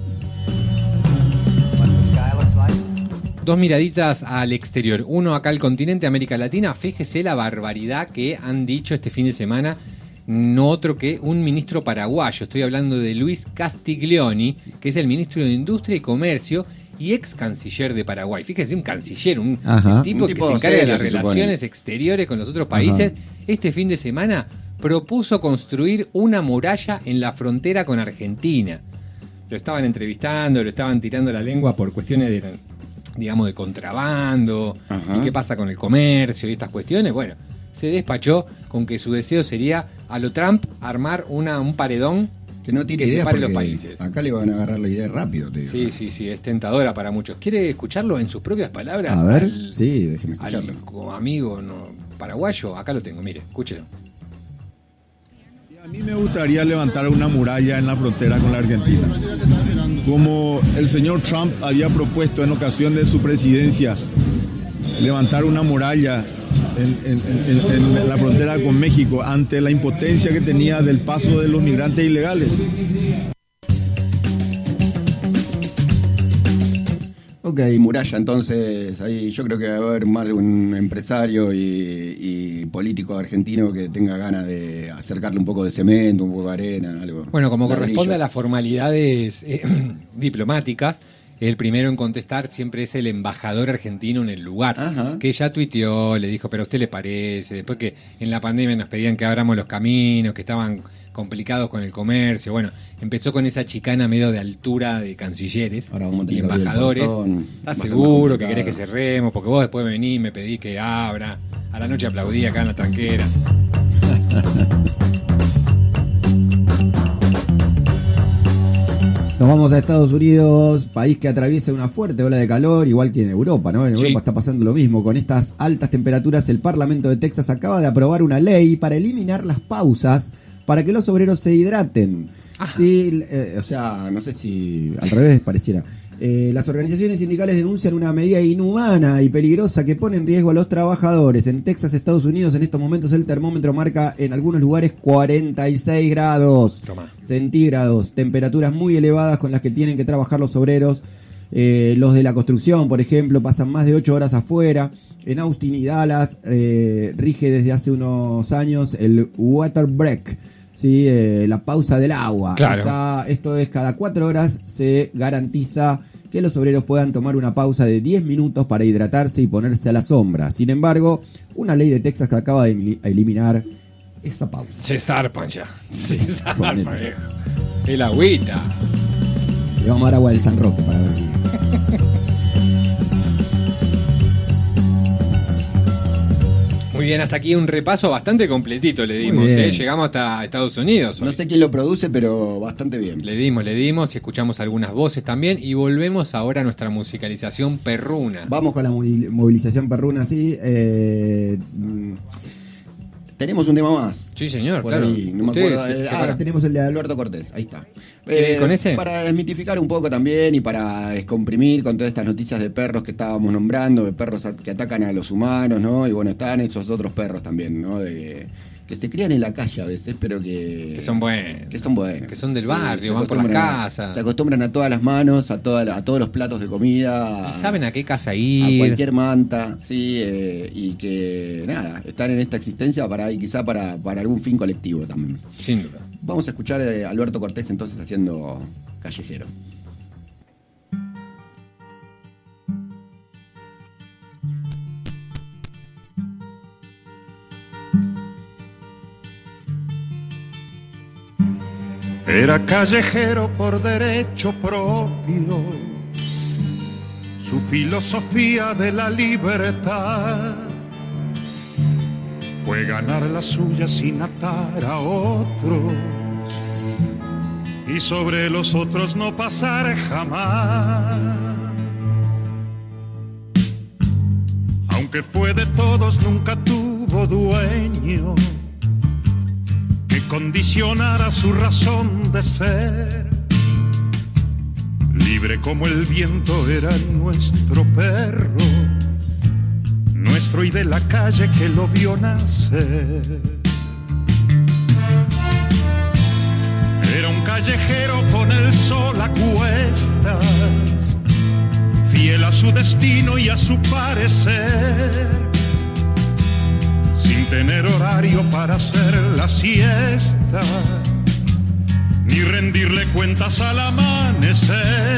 Dos miraditas al exterior, uno acá al continente, América Latina. Fíjese la barbaridad que han dicho este fin de semana, no otro que un ministro paraguayo. Estoy hablando de Luis Castiglioni, que es el ministro de Industria y Comercio y ex canciller de Paraguay. Fíjese, un canciller, el tipo que se encarga de las relaciones exteriores con los otros países. Ajá. Este fin de semana propuso construir una muralla en la frontera con Argentina. Lo estaban entrevistando, lo estaban tirando la lengua por cuestiones de contrabando. Ajá. Y qué pasa con el comercio y estas cuestiones. Bueno, se despachó con que su deseo sería a lo Trump armar un paredón que no tire que ideas, separe los países. Acá le van a agarrar la idea rápido, te digo. Sí, es tentadora para muchos. ¿Quiere escucharlo en sus propias palabras? A ver, sí, déjeme escucharlo. Al amigo paraguayo, acá lo tengo, mire, escúchelo. A mí me gustaría levantar una muralla en la frontera con la Argentina. Como el señor Trump había propuesto en ocasión de su presidencia, levantar una muralla en la frontera con México ante la impotencia que tenía del paso de los migrantes ilegales. Ok, muralla, entonces ahí yo creo que va a haber más de un empresario y político argentino que tenga ganas de acercarle un poco de cemento, un poco de arena, algo. Bueno, como corresponde a las formalidades diplomáticas, el primero en contestar siempre es el embajador argentino en el lugar. Ajá. Que ya tuiteó, le dijo, pero a usted le parece, después que en la pandemia nos pedían que abramos los caminos, que estaban complicados con el comercio. Bueno, empezó con esa chicana medio de altura de cancilleres y embajadores. ¿Estás seguro que querés que cerremos? Porque vos después venís y me pedís que abra. A la noche aplaudí acá en la tranquera. Nos vamos a Estados Unidos, país que atraviesa una fuerte ola de calor, igual que en Europa, ¿no? En Europa está pasando lo mismo. Con estas altas temperaturas, el Parlamento de Texas acaba de aprobar una ley para eliminar las pausas para que los obreros se hidraten. Sí, o sea, no sé si al revés pareciera. Las organizaciones sindicales denuncian una medida inhumana y peligrosa que pone en riesgo a los trabajadores. En Texas, Estados Unidos, en estos momentos el termómetro marca en algunos lugares 46 grados centígrados. Temperaturas muy elevadas con las que tienen que trabajar los obreros. Los de la construcción, por ejemplo, pasan más de 8 horas afuera. En Austin y Dallas rige desde hace unos años el water break. Sí, la pausa del agua. Claro. Esto es cada 4 horas se garantiza que los obreros puedan tomar una pausa de 10 minutos para hidratarse y ponerse a la sombra. Sin embargo, una ley de Texas que acaba de eliminar esa pausa. Se zarpan ya. Se zarpan. El agüita. Le vamos a dar agua del San Roque para ver si... Muy bien, hasta aquí un repaso bastante completito le dimos, llegamos hasta Estados Unidos hoy. No sé quién lo produce, pero bastante bien. Le dimos y escuchamos algunas voces también y volvemos ahora a nuestra musicalización perruna. Vamos con la movilización perruna, sí. tenemos un tema más. Sí, señor, por claro. ahí, no me acuerdo. Tenemos el de Alberto Cortés, ahí está. ¿Con ese? Para desmitificar un poco también y para descomprimir con todas estas noticias de perros que estábamos nombrando, de perros que atacan a los humanos, ¿no? Y bueno, están esos otros perros también, ¿no? Que se crían en la calle a veces, pero que son buenos. Que son buenos. Que son del barrio, van por las casas. Se acostumbran a todas las manos, a todos los platos de comida. Y saben a qué casa ir. A cualquier manta, sí, y que nada, están en esta existencia quizá para algún fin colectivo también. Sin duda. Vamos a escuchar a Alberto Cortés entonces haciendo Callejero. Era callejero por derecho propio, su filosofía de la libertad fue ganar la suya sin atar a otros y sobre los otros no pasar jamás. Aunque fue de todos, nunca tuvo dueño que condicionara su razón de ser. Libre como el viento era nuestro perro, nuestro y de la calle que lo vio nacer. Era un callejero con el sol a cuestas, fiel a su destino y a su parecer, sin tener horario para hacer la siesta, ni rendirle cuentas al amanecer.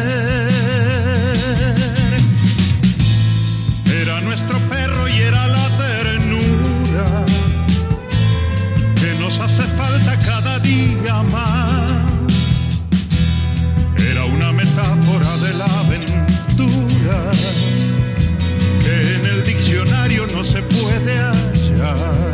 Era nuestro perro y era la ternura que nos hace falta cada día más. Era una metáfora de la aventura que en el diccionario no se puede hallar.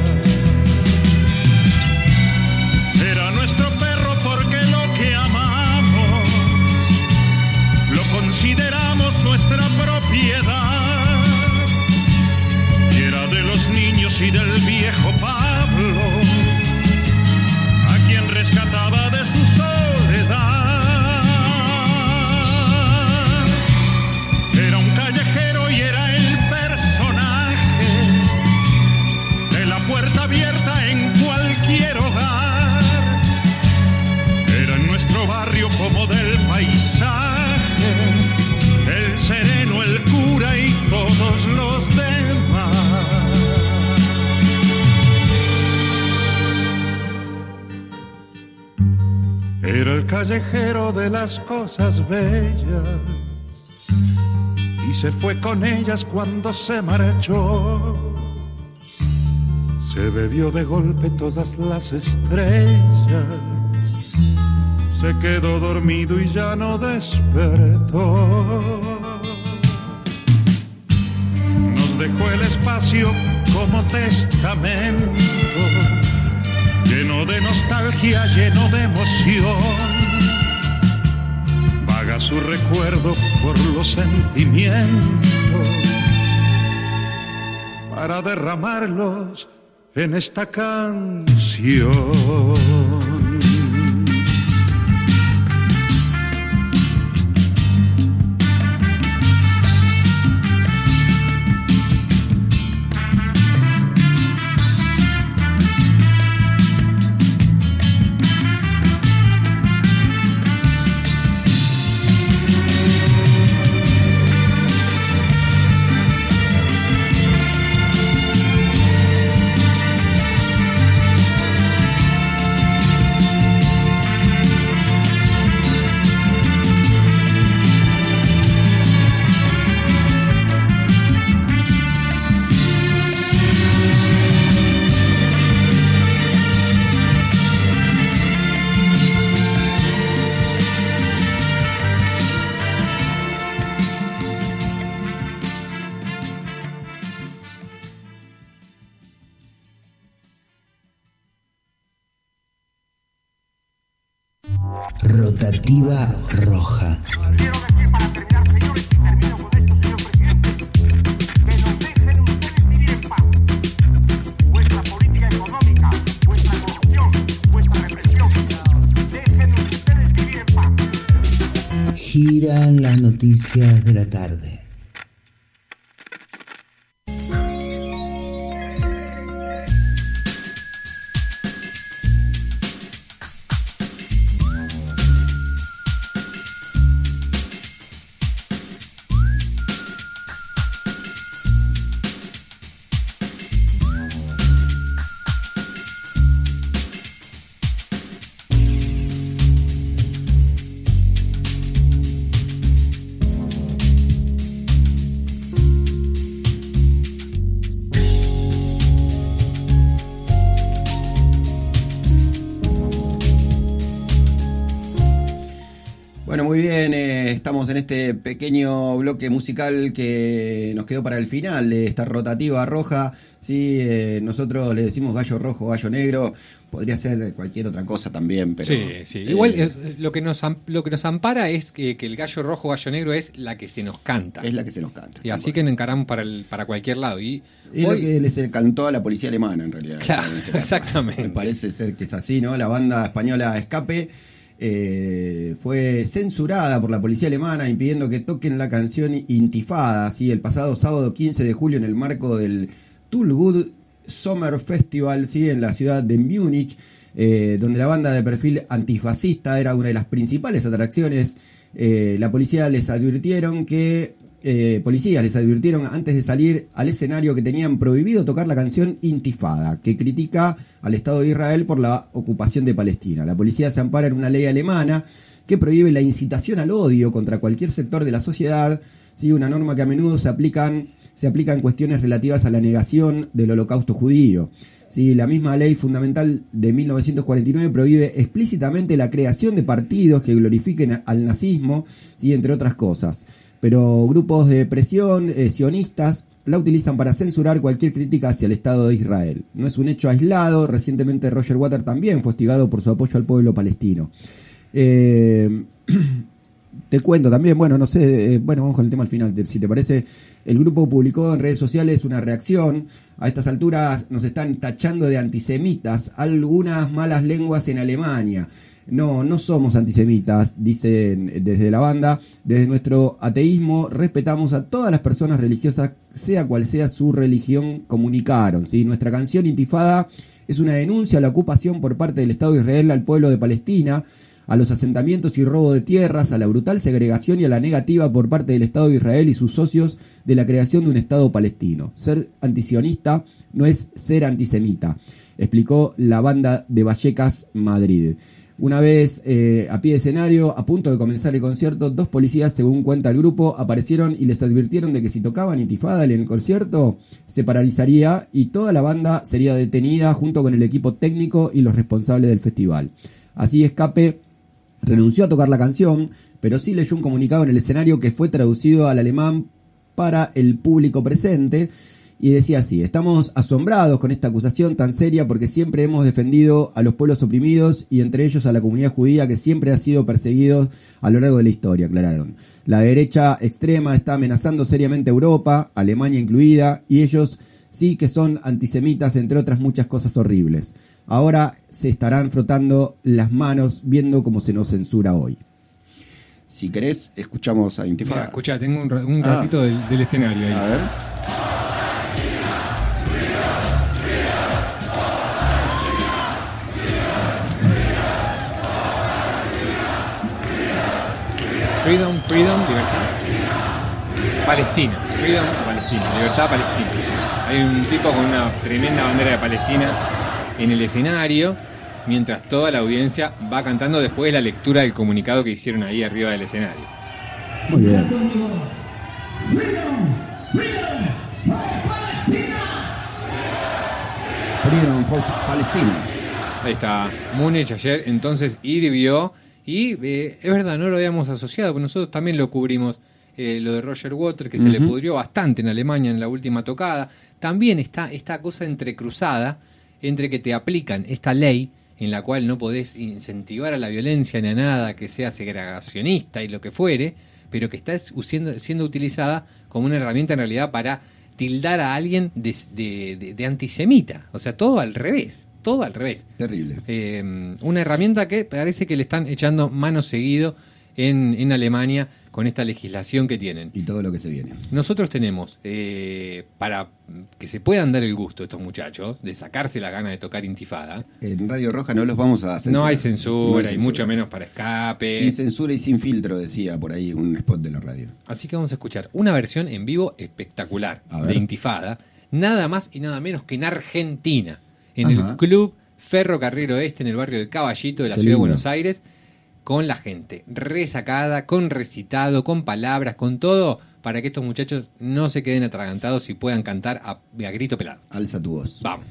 Era nuestro perro porque lo que amamos lo consideramos nuestra propiedad. Y era de los niños y del viejo Pablo, a quien rescataba de su soledad. Era un callejero y era el personaje de la puerta abierta en cualquier hogar. Era en nuestro barrio como del paisaje, el sereno, el cura y todos los demás. Era el callejero de las cosas bellas y se fue con ellas cuando se marchó. Se bebió de golpe todas las estrellas, se quedó dormido y ya no despertó. Nos dejó el espacio como testamento, lleno de nostalgia, lleno de emoción. Vaga su recuerdo por los sentimientos para derramarlos en esta canción. Rotativa roja. Vuestra política económica seguirán las noticias de la tarde. Estamos en este pequeño bloque musical que nos quedó para el final de esta rotativa roja. Sí, nosotros le decimos gallo rojo, gallo negro. Podría ser cualquier otra cosa también, pero... Sí. Igual lo que nos ampara es que el gallo rojo, gallo negro es la que se nos canta. Es la que se nos canta. Y así que nos encaramos para cualquier lado. Y es lo que les cantó a la policía alemana, en realidad. Claro, exactamente. Me parece ser que es así, ¿no? La banda española Escape fue censurada por la policía alemana impidiendo que toquen la canción Intifada, ¿sí? El pasado sábado 15 de julio en el marco del Tollwood Summer Festival, ¿sí? En la ciudad de Múnich, donde la banda de perfil antifascista era una de las principales atracciones. La policía les advirtieron antes de salir al escenario que tenían prohibido tocar la canción Intifada, que critica al Estado de Israel por la ocupación de Palestina. La policía se ampara en una ley alemana que prohíbe la incitación al odio contra cualquier sector de la sociedad, ¿sí? Una norma que a menudo se aplica en cuestiones relativas a la negación del holocausto judío. Sí, la misma ley fundamental de 1949 prohíbe explícitamente la creación de partidos que glorifiquen al nazismo, ¿sí? Entre otras cosas. Pero grupos de presión sionistas la utilizan para censurar cualquier crítica hacia el Estado de Israel. No es un hecho aislado. Recientemente Roger Waters también fue hostigado por su apoyo al pueblo palestino. Te cuento también, vamos con el tema al final, si te parece. El grupo publicó en redes sociales una reacción. A estas alturas nos están tachando de antisemitas algunas malas lenguas en Alemania. No somos antisemitas, dicen desde la banda. Desde nuestro ateísmo respetamos a todas las personas religiosas, sea cual sea su religión, comunicaron. ¿Sí? Nuestra canción Intifada es una denuncia a la ocupación por parte del Estado de Israel al pueblo de Palestina, a los asentamientos y robo de tierras, a la brutal segregación y a la negativa por parte del Estado de Israel y sus socios de la creación de un Estado palestino. Ser antisionista no es ser antisemita, explicó la banda de Vallecas, Madrid. Una vez a pie de escenario, a punto de comenzar el concierto, 2 policías, según cuenta el grupo, aparecieron y les advirtieron de que si tocaban Intifada en el concierto, se paralizaría y toda la banda sería detenida junto con el equipo técnico y los responsables del festival. Así Escape renunció a tocar la canción, pero sí leyó un comunicado en el escenario que fue traducido al alemán para el público presente. Y decía así: estamos asombrados con esta acusación tan seria porque siempre hemos defendido a los pueblos oprimidos y entre ellos a la comunidad judía que siempre ha sido perseguidos a lo largo de la historia, aclararon. La derecha extrema está amenazando seriamente a Europa, Alemania incluida, y ellos sí que son antisemitas, entre otras muchas cosas horribles. Ahora se estarán frotando las manos viendo cómo se nos censura hoy. Si querés, escuchamos a Intifada. Escuchá, tengo un ratito del escenario ahí. A ver. Freedom, libertad. Palestina. Freedom, Palestina. Libertad, Palestina. Hay un tipo con una tremenda bandera de Palestina en el escenario, mientras toda la audiencia va cantando después de la lectura del comunicado que hicieron ahí arriba del escenario. Muy bien. Freedom for Palestina. Ahí está. Múnich ayer entonces hirvió. Y es verdad, no lo habíamos asociado, porque nosotros también lo cubrimos, lo de Roger Waters, que se le pudrió bastante en Alemania en la última tocada. También está esta cosa entrecruzada entre que te aplican esta ley en la cual no podés incentivar a la violencia ni a nada que sea segregacionista y lo que fuere, pero que está siendo utilizada como una herramienta en realidad para tildar a alguien de antisemita. O sea, todo al revés. Todo al revés. Terrible. Una herramienta que parece que le están echando mano seguido en Alemania con esta legislación que tienen. Y todo lo que se viene. Nosotros tenemos, para que se puedan dar el gusto estos muchachos, de sacarse la gana de tocar Intifada. En Radio Roja no los vamos a censurar. No hay censura, No hay y censura. mucho menos para escape. Sin censura y sin filtro, decía por ahí un spot de la radio. Así que vamos a escuchar una versión en vivo espectacular A ver. de Intifada, nada más y nada menos que en Argentina, en Ajá. el Club Ferrocarril Oeste, en el barrio de Caballito de la Qué ciudad de lindo. Buenos Aires, con la gente resacada, con recitado, con palabras, con todo, para que estos muchachos no se queden atragantados y puedan cantar a grito pelado. Alza tu voz. Vamos.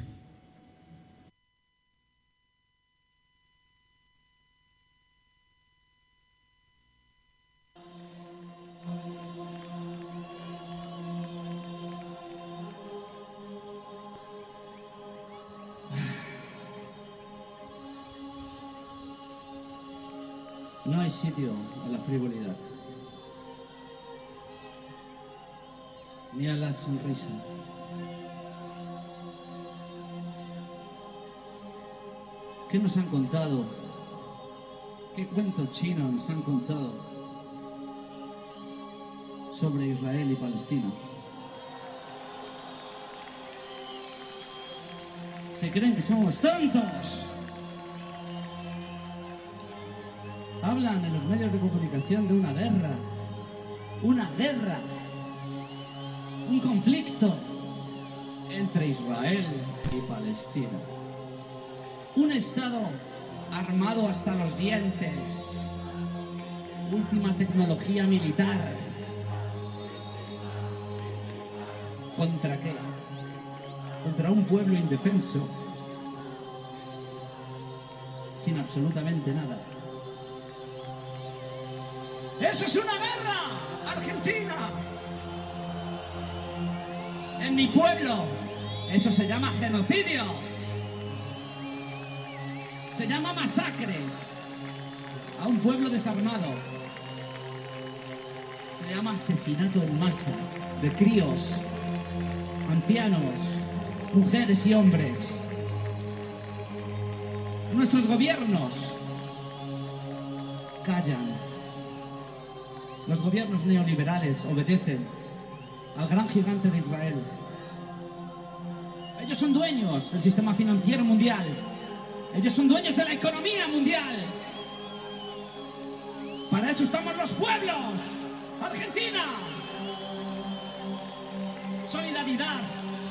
No hay sitio a la frivolidad, ni a la sonrisa. ¿Qué nos han contado? ¿Qué cuento chino nos han contado sobre Israel y Palestina? ¿Se creen que somos tontos? Hablan en los medios de comunicación de una guerra, un conflicto entre Israel y Palestina. Un Estado armado hasta los dientes, última tecnología militar. ¿Contra qué? Contra un pueblo indefenso, sin absolutamente nada. ¡Eso es una guerra, Argentina! En mi pueblo, eso se llama genocidio. Se llama masacre a un pueblo desarmado. Se llama asesinato en masa de críos, ancianos, mujeres y hombres. Nuestros gobiernos callan. Los gobiernos neoliberales obedecen al gran gigante de Israel. Ellos son dueños del sistema financiero mundial. Ellos son dueños de la economía mundial. Para eso estamos los pueblos. Argentina. Solidaridad,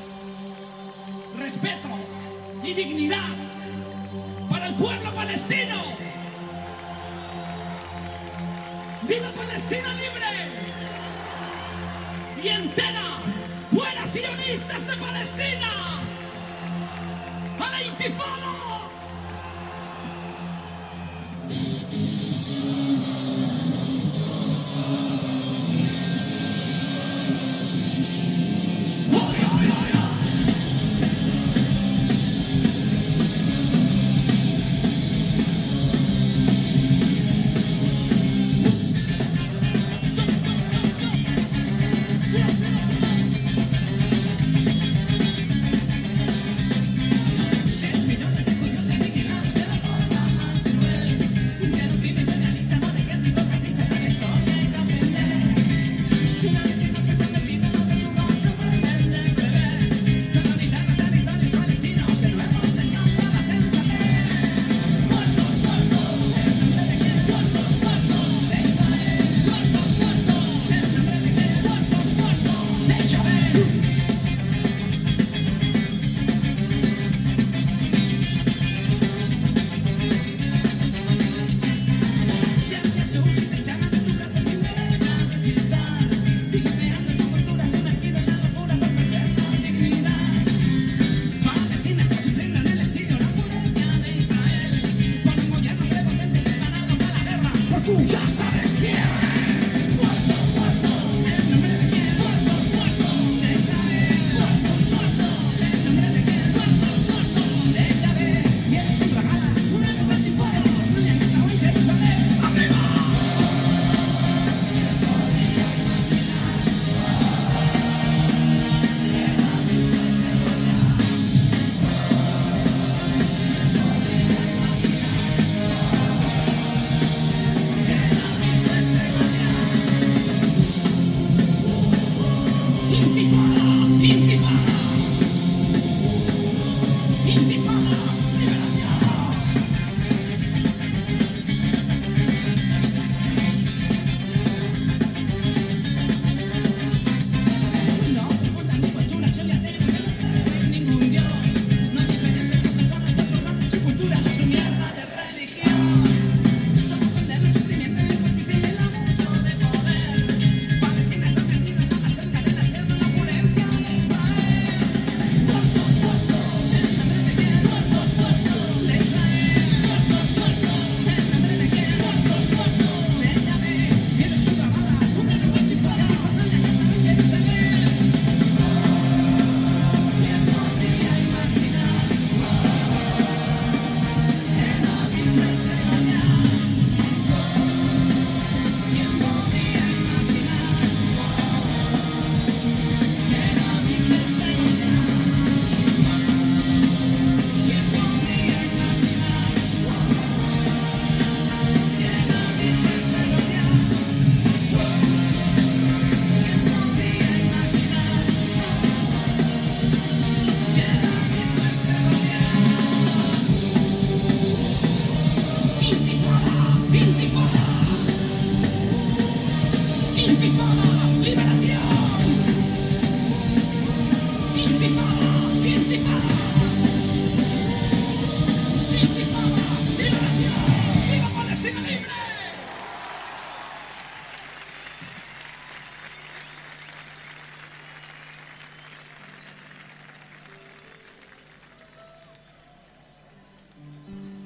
respeto y dignidad para el pueblo palestino. ¡Viva Palestina libre! ¡Y entera! ¡Fuera sionistas de Palestina! ¡A la intifada!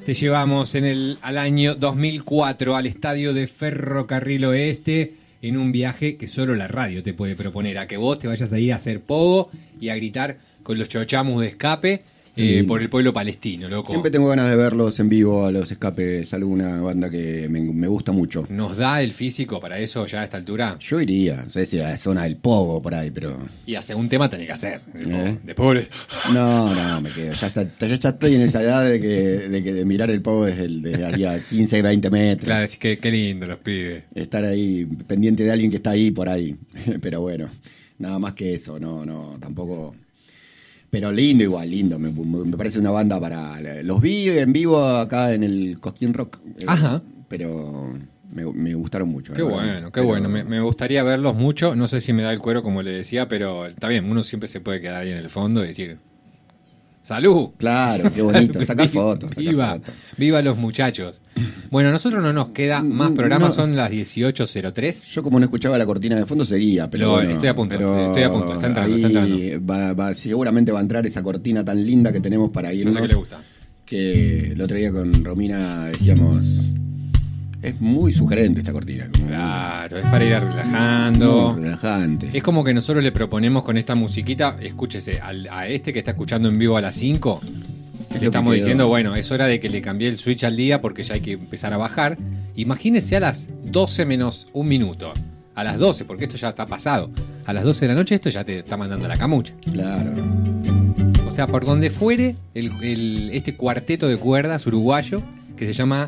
Te llevamos al año 2004 al estadio de Ferrocarril Oeste en un viaje que solo la radio te puede proponer, a que vos te vayas ahí a hacer pogo y a gritar con los chochamus de Escape por el pueblo palestino, loco. Siempre tengo ganas de verlos en vivo a los Escapes, alguna banda que me gusta mucho. ¿Nos da el físico para eso ya a esta altura? Yo iría, no sé si a la zona del pogo por ahí, pero... Y hace un tema tenés que hacer, de pobres. No, me quedo. Ya estoy en esa edad de mirar el pogo desde allá 15, 20 metros. Claro, es que qué lindo los pibes. Estar ahí pendiente de alguien que está ahí por ahí. Pero bueno, nada más que eso, no, tampoco... Pero lindo, me parece una banda para... Los vi en vivo acá en el Cosquín Rock. Ajá. Pero me gustaron mucho. Qué bueno. Me gustaría verlos mucho. No sé si me da el cuero como le decía, pero está bien, uno siempre se puede quedar ahí en el fondo y decir... ¡Salud! Claro, qué bonito, sacar fotos. Viva los muchachos. Bueno, a nosotros no nos queda más programas, son las 18:03. Yo como no escuchaba la cortina de fondo seguía, pero bueno, estoy a punto, está entrando. Seguramente va a entrar esa cortina tan linda que tenemos para irnos. No sé qué le gusta. Que el otro día con Romina decíamos... Es muy sugerente esta cortina. Claro, es para ir relajando. Muy relajante. Es como que nosotros le proponemos con esta musiquita, escúchese, a este que está escuchando en vivo a las 5, le estamos diciendo, bueno, es hora de que le cambie el switch al día porque ya hay que empezar a bajar. Imagínese a las 12 menos un minuto. A las 12, porque esto ya está pasado. A las 12 de la noche esto ya te está mandando a la camucha. Claro. O sea, por donde fuere este cuarteto de cuerdas uruguayo que se llama...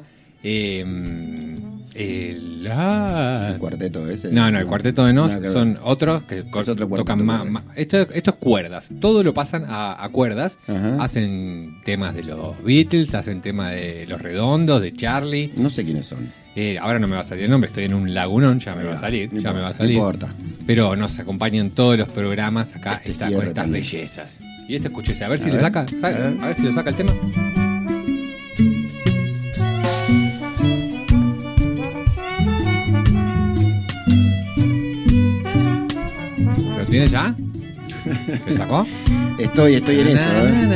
¿El cuarteto ese? No, el cuarteto de Nos son otros que tocan más. Esto es cuerdas. Todo lo pasan a cuerdas. Ajá. Hacen temas de los Beatles, hacen temas de Los Redondos, de Charlie. No sé quiénes son. Ahora no me va a salir el nombre, estoy en un lagunón, ya me va a salir. No importa. Pero nos acompañan todos los programas acá con estas bellezas. Y escúchese, a ver si le saca el tema. ¿Lo tiene ya? ¿Se sacó? Estoy en eso,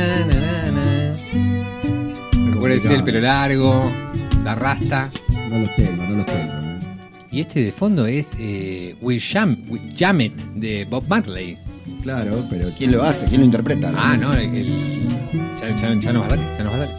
Recuérdese el pelo largo, la rasta. No los tengo. Y este de fondo es We'll Jam It de Bob Marley. Claro, pero ¿quién lo hace? ¿Quién lo interpreta? Ah, no, ya nos va a dar.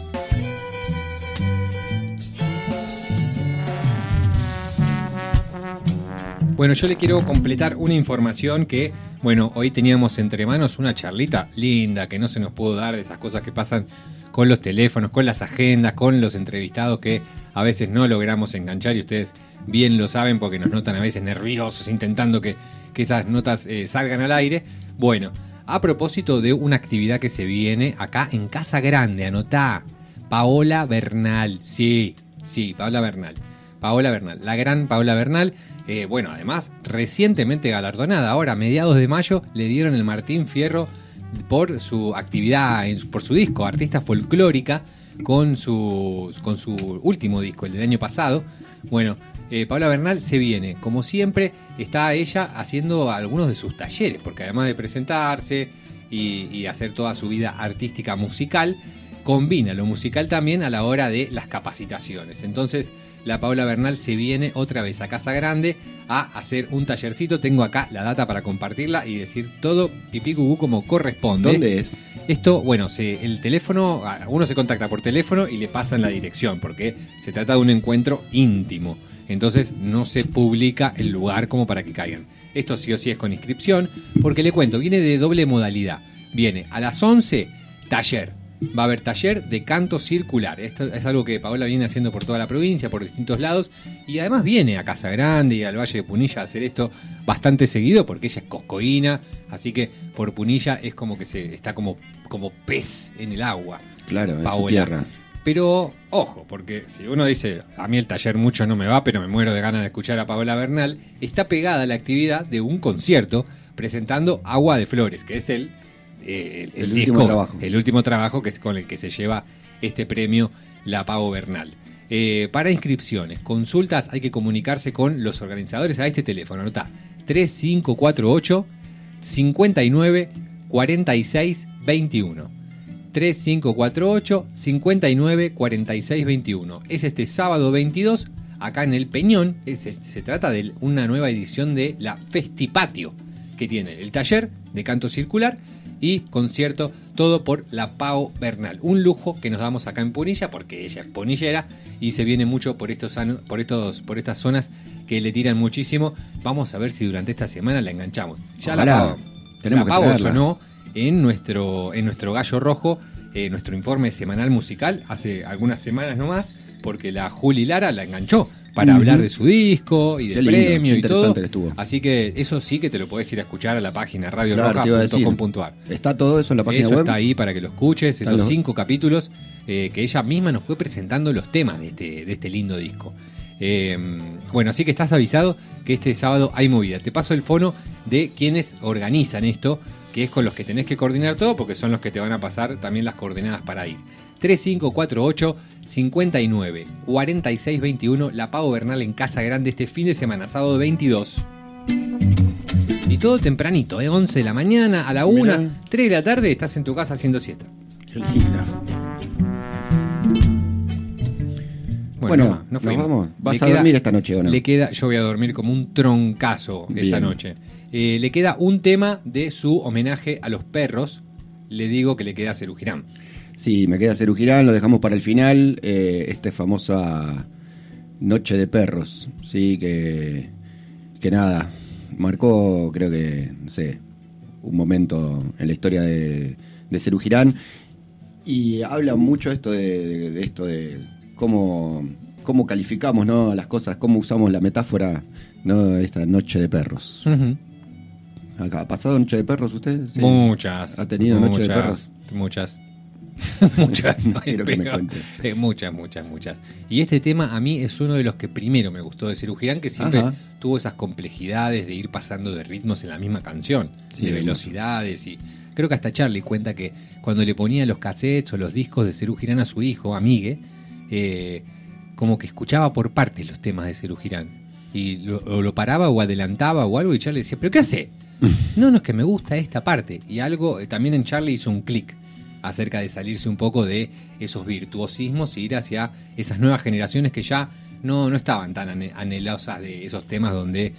Bueno, yo le quiero completar una información que, bueno, hoy teníamos entre manos una charlita linda que no se nos pudo dar de esas cosas que pasan con los teléfonos, con las agendas, con los entrevistados que a veces no logramos enganchar y ustedes bien lo saben porque nos notan a veces nerviosos intentando que esas notas salgan al aire. Bueno, a propósito de una actividad que se viene acá en Casa Grande, anotá, Paola Bernal, sí, Paola Bernal, la gran Paola Bernal. Bueno, además, recientemente galardonada, ahora a mediados de mayo, le dieron el Martín Fierro por su actividad, por su disco, artista folclórica, con su último disco, el del año pasado. Bueno, Paola Bernal se viene, como siempre, está ella haciendo algunos de sus talleres, porque además de presentarse y hacer toda su vida artística musical, combina lo musical también a la hora de las capacitaciones. Entonces, la Paola Bernal se viene otra vez a Casa Grande a hacer un tallercito. Tengo acá la data para compartirla y decir todo pipí cucú como corresponde. ¿Dónde es? Esto, bueno, el teléfono, uno se contacta por teléfono y le pasan la dirección porque se trata de un encuentro íntimo. Entonces no se publica el lugar como para que caigan. Esto sí o sí es con inscripción, porque le cuento, viene de doble modalidad. Viene a las 11, taller. Va a haber taller de canto circular. Esto es algo que Paola viene haciendo por toda la provincia, por distintos lados. Y además viene a Casa Grande y al Valle de Punilla a hacer esto bastante seguido, porque ella es coscoína. Así que por Punilla es como que está como pez en el agua. Claro, en Paola. su tierra. Pero ojo, porque si uno dice, a mí el taller mucho no me va, pero me muero de ganas de escuchar a Paola Bernal, está pegada a la actividad de un concierto presentando Agua de Flores, que es el último trabajo que es con el que se lleva este premio la Pavo Bernal. Para inscripciones, consultas, hay que comunicarse con los organizadores a este teléfono. Anotá 3548 59 46 21. 3548 59 46 21. Es este sábado 22, acá en el Peñón. Se trata de una nueva edición de la Festipatio, que tiene el taller de canto circular y concierto, todo por la Pao Bernal. Un lujo que nos damos acá en Punilla, porque ella es punillera y se viene mucho por estas zonas que le tiran muchísimo. Vamos a ver si durante esta semana la enganchamos. Ya Ojalá. la Pao sonó en nuestro Gallo Rojo, nuestro informe semanal musical, hace algunas semanas nomás, porque la Juli Lara la enganchó para hablar de su disco y del premio y todo. Así que eso sí que te lo podés ir a escuchar a la página radioroja.com.ar. ¿Está todo eso en la página web? Eso está ahí para que lo escuches, esos 5 capítulos que ella misma nos fue presentando los temas de este lindo disco. Bueno, así que estás avisado que este sábado hay movida. Te paso el fono de quienes organizan esto, que es con los que tenés que coordinar todo, porque son los que te van a pasar también las coordenadas para ir. 3548 59 46 21, la Pao Bernal en Casa Grande este fin de semana, sábado 22. Y todo tempranito, 11 de la mañana, a la 1, 3 de la tarde, estás en tu casa haciendo siesta. Qué linda. Bueno, nos vamos. ¿Vas a dormir esta noche o no? Yo voy a dormir como un troncazo esta noche. Le queda un tema de su homenaje a los perros. Le digo que le queda a Serú Girán. Sí, me queda Serú Girán, lo dejamos para el final. Esta famosa Noche de Perros, sí, que nada, marcó, creo que, no sé, un momento en la historia de Serú Girán. Y habla mucho esto de cómo calificamos, ¿no?, las cosas, cómo usamos la metáfora, ¿no?, de esta Noche de Perros. Uh-huh. ¿Ha pasado Noche de Perros usted? ¿Sí? Muchas. ¿Ha tenido Noche de Perros? Muchas. Quiero que me cuentes. Muchas. Y este tema a mí es uno de los que primero me gustó de Serú Girán, que siempre tuvo esas complejidades de ir pasando de ritmos en la misma canción, de velocidades, y creo que hasta Charlie cuenta que cuando le ponía los cassettes o los discos de Serú Girán a su hijo, a Migue, como que escuchaba por partes los temas de Serú Girán y lo paraba o adelantaba o algo, y Charlie decía, ¿pero qué hace? No, es que me gusta esta parte. Y algo, también en Charlie hizo un clic acerca de salirse un poco de esos virtuosismos e ir hacia esas nuevas generaciones que ya no estaban tan anhelosas de esos temas donde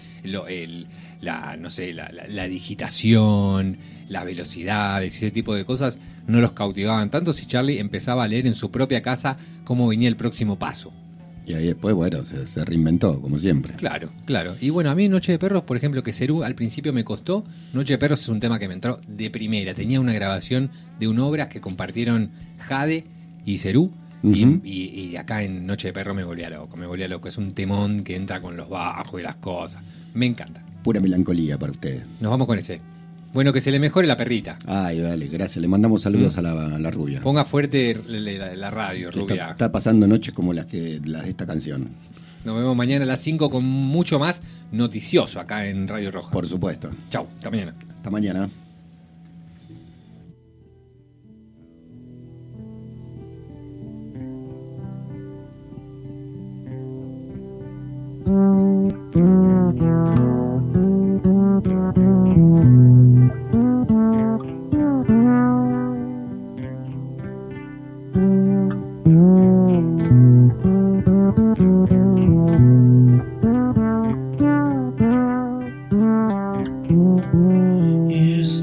la digitación, las velocidades y ese tipo de cosas no los cautivaban tanto, si Charlie empezaba a leer en su propia casa cómo venía el próximo paso. Y ahí después, bueno, se reinventó, como siempre. Claro. Y bueno, a mí Noche de Perros, por ejemplo, que Serú al principio me costó. Noche de Perros es un tema que me entró de primera. Tenía una grabación de un obras que compartieron Jade y Serú. Uh-huh. Y acá en Noche de Perros me volvía loco. Es un temón que entra con los bajos y las cosas. Me encanta. Pura melancolía para ustedes. Nos vamos con ese. Bueno, que se le mejore la perrita. Ay, vale, gracias. Le mandamos saludos a la rubia. Ponga fuerte la radio, rubia. Está pasando noches como las de esta canción. Nos vemos mañana a las 5 con mucho más noticioso acá en Radio Roja. Por supuesto. Chau, hasta mañana. Hasta mañana. Yes.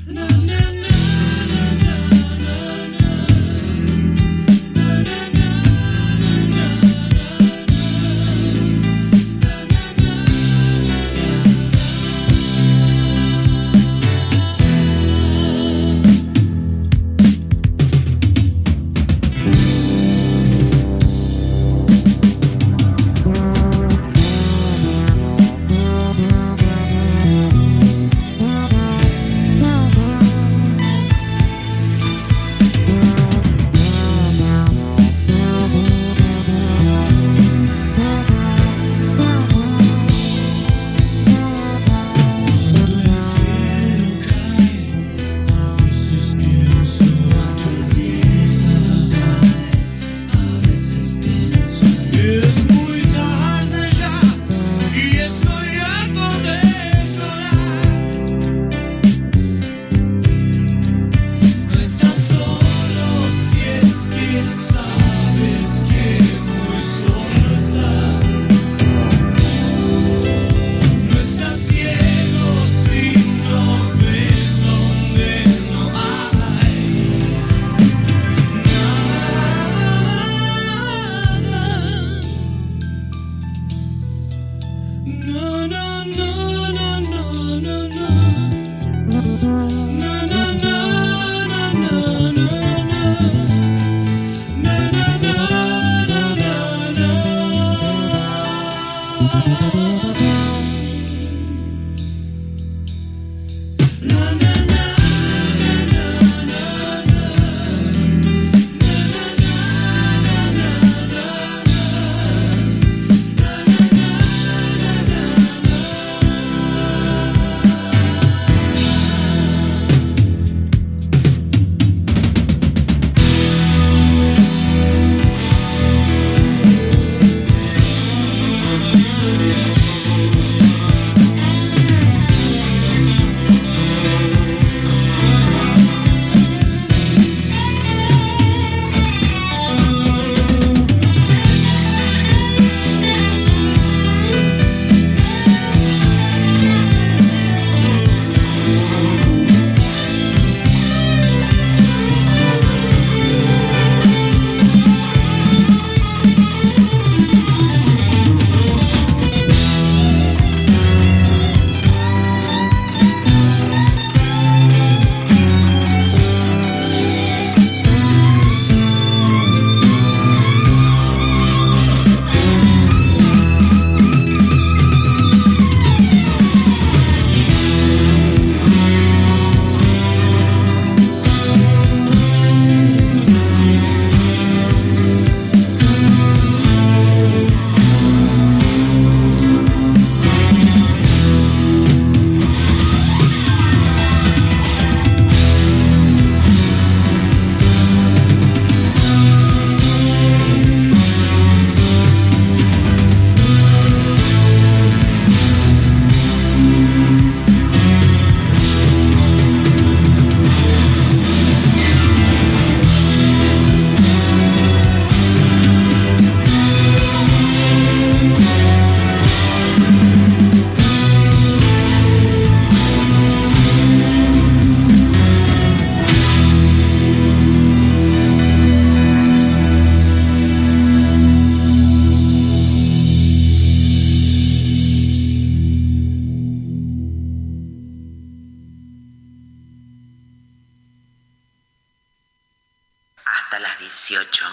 hasta las 18.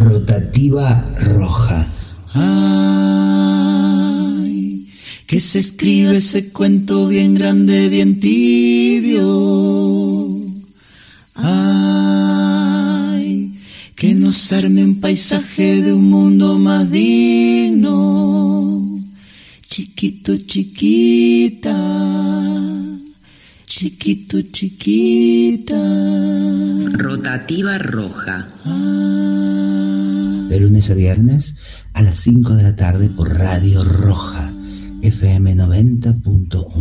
Rotativa roja. Ay, que se escribe ese cuento bien grande, bien tibio. Ay, que nos arme un paisaje de un mundo más digno. Chiquito, chiquita, chiquito, chiquita. Rotativa roja. De lunes a viernes a las 5 de la tarde por Radio Roja, FM 90.1.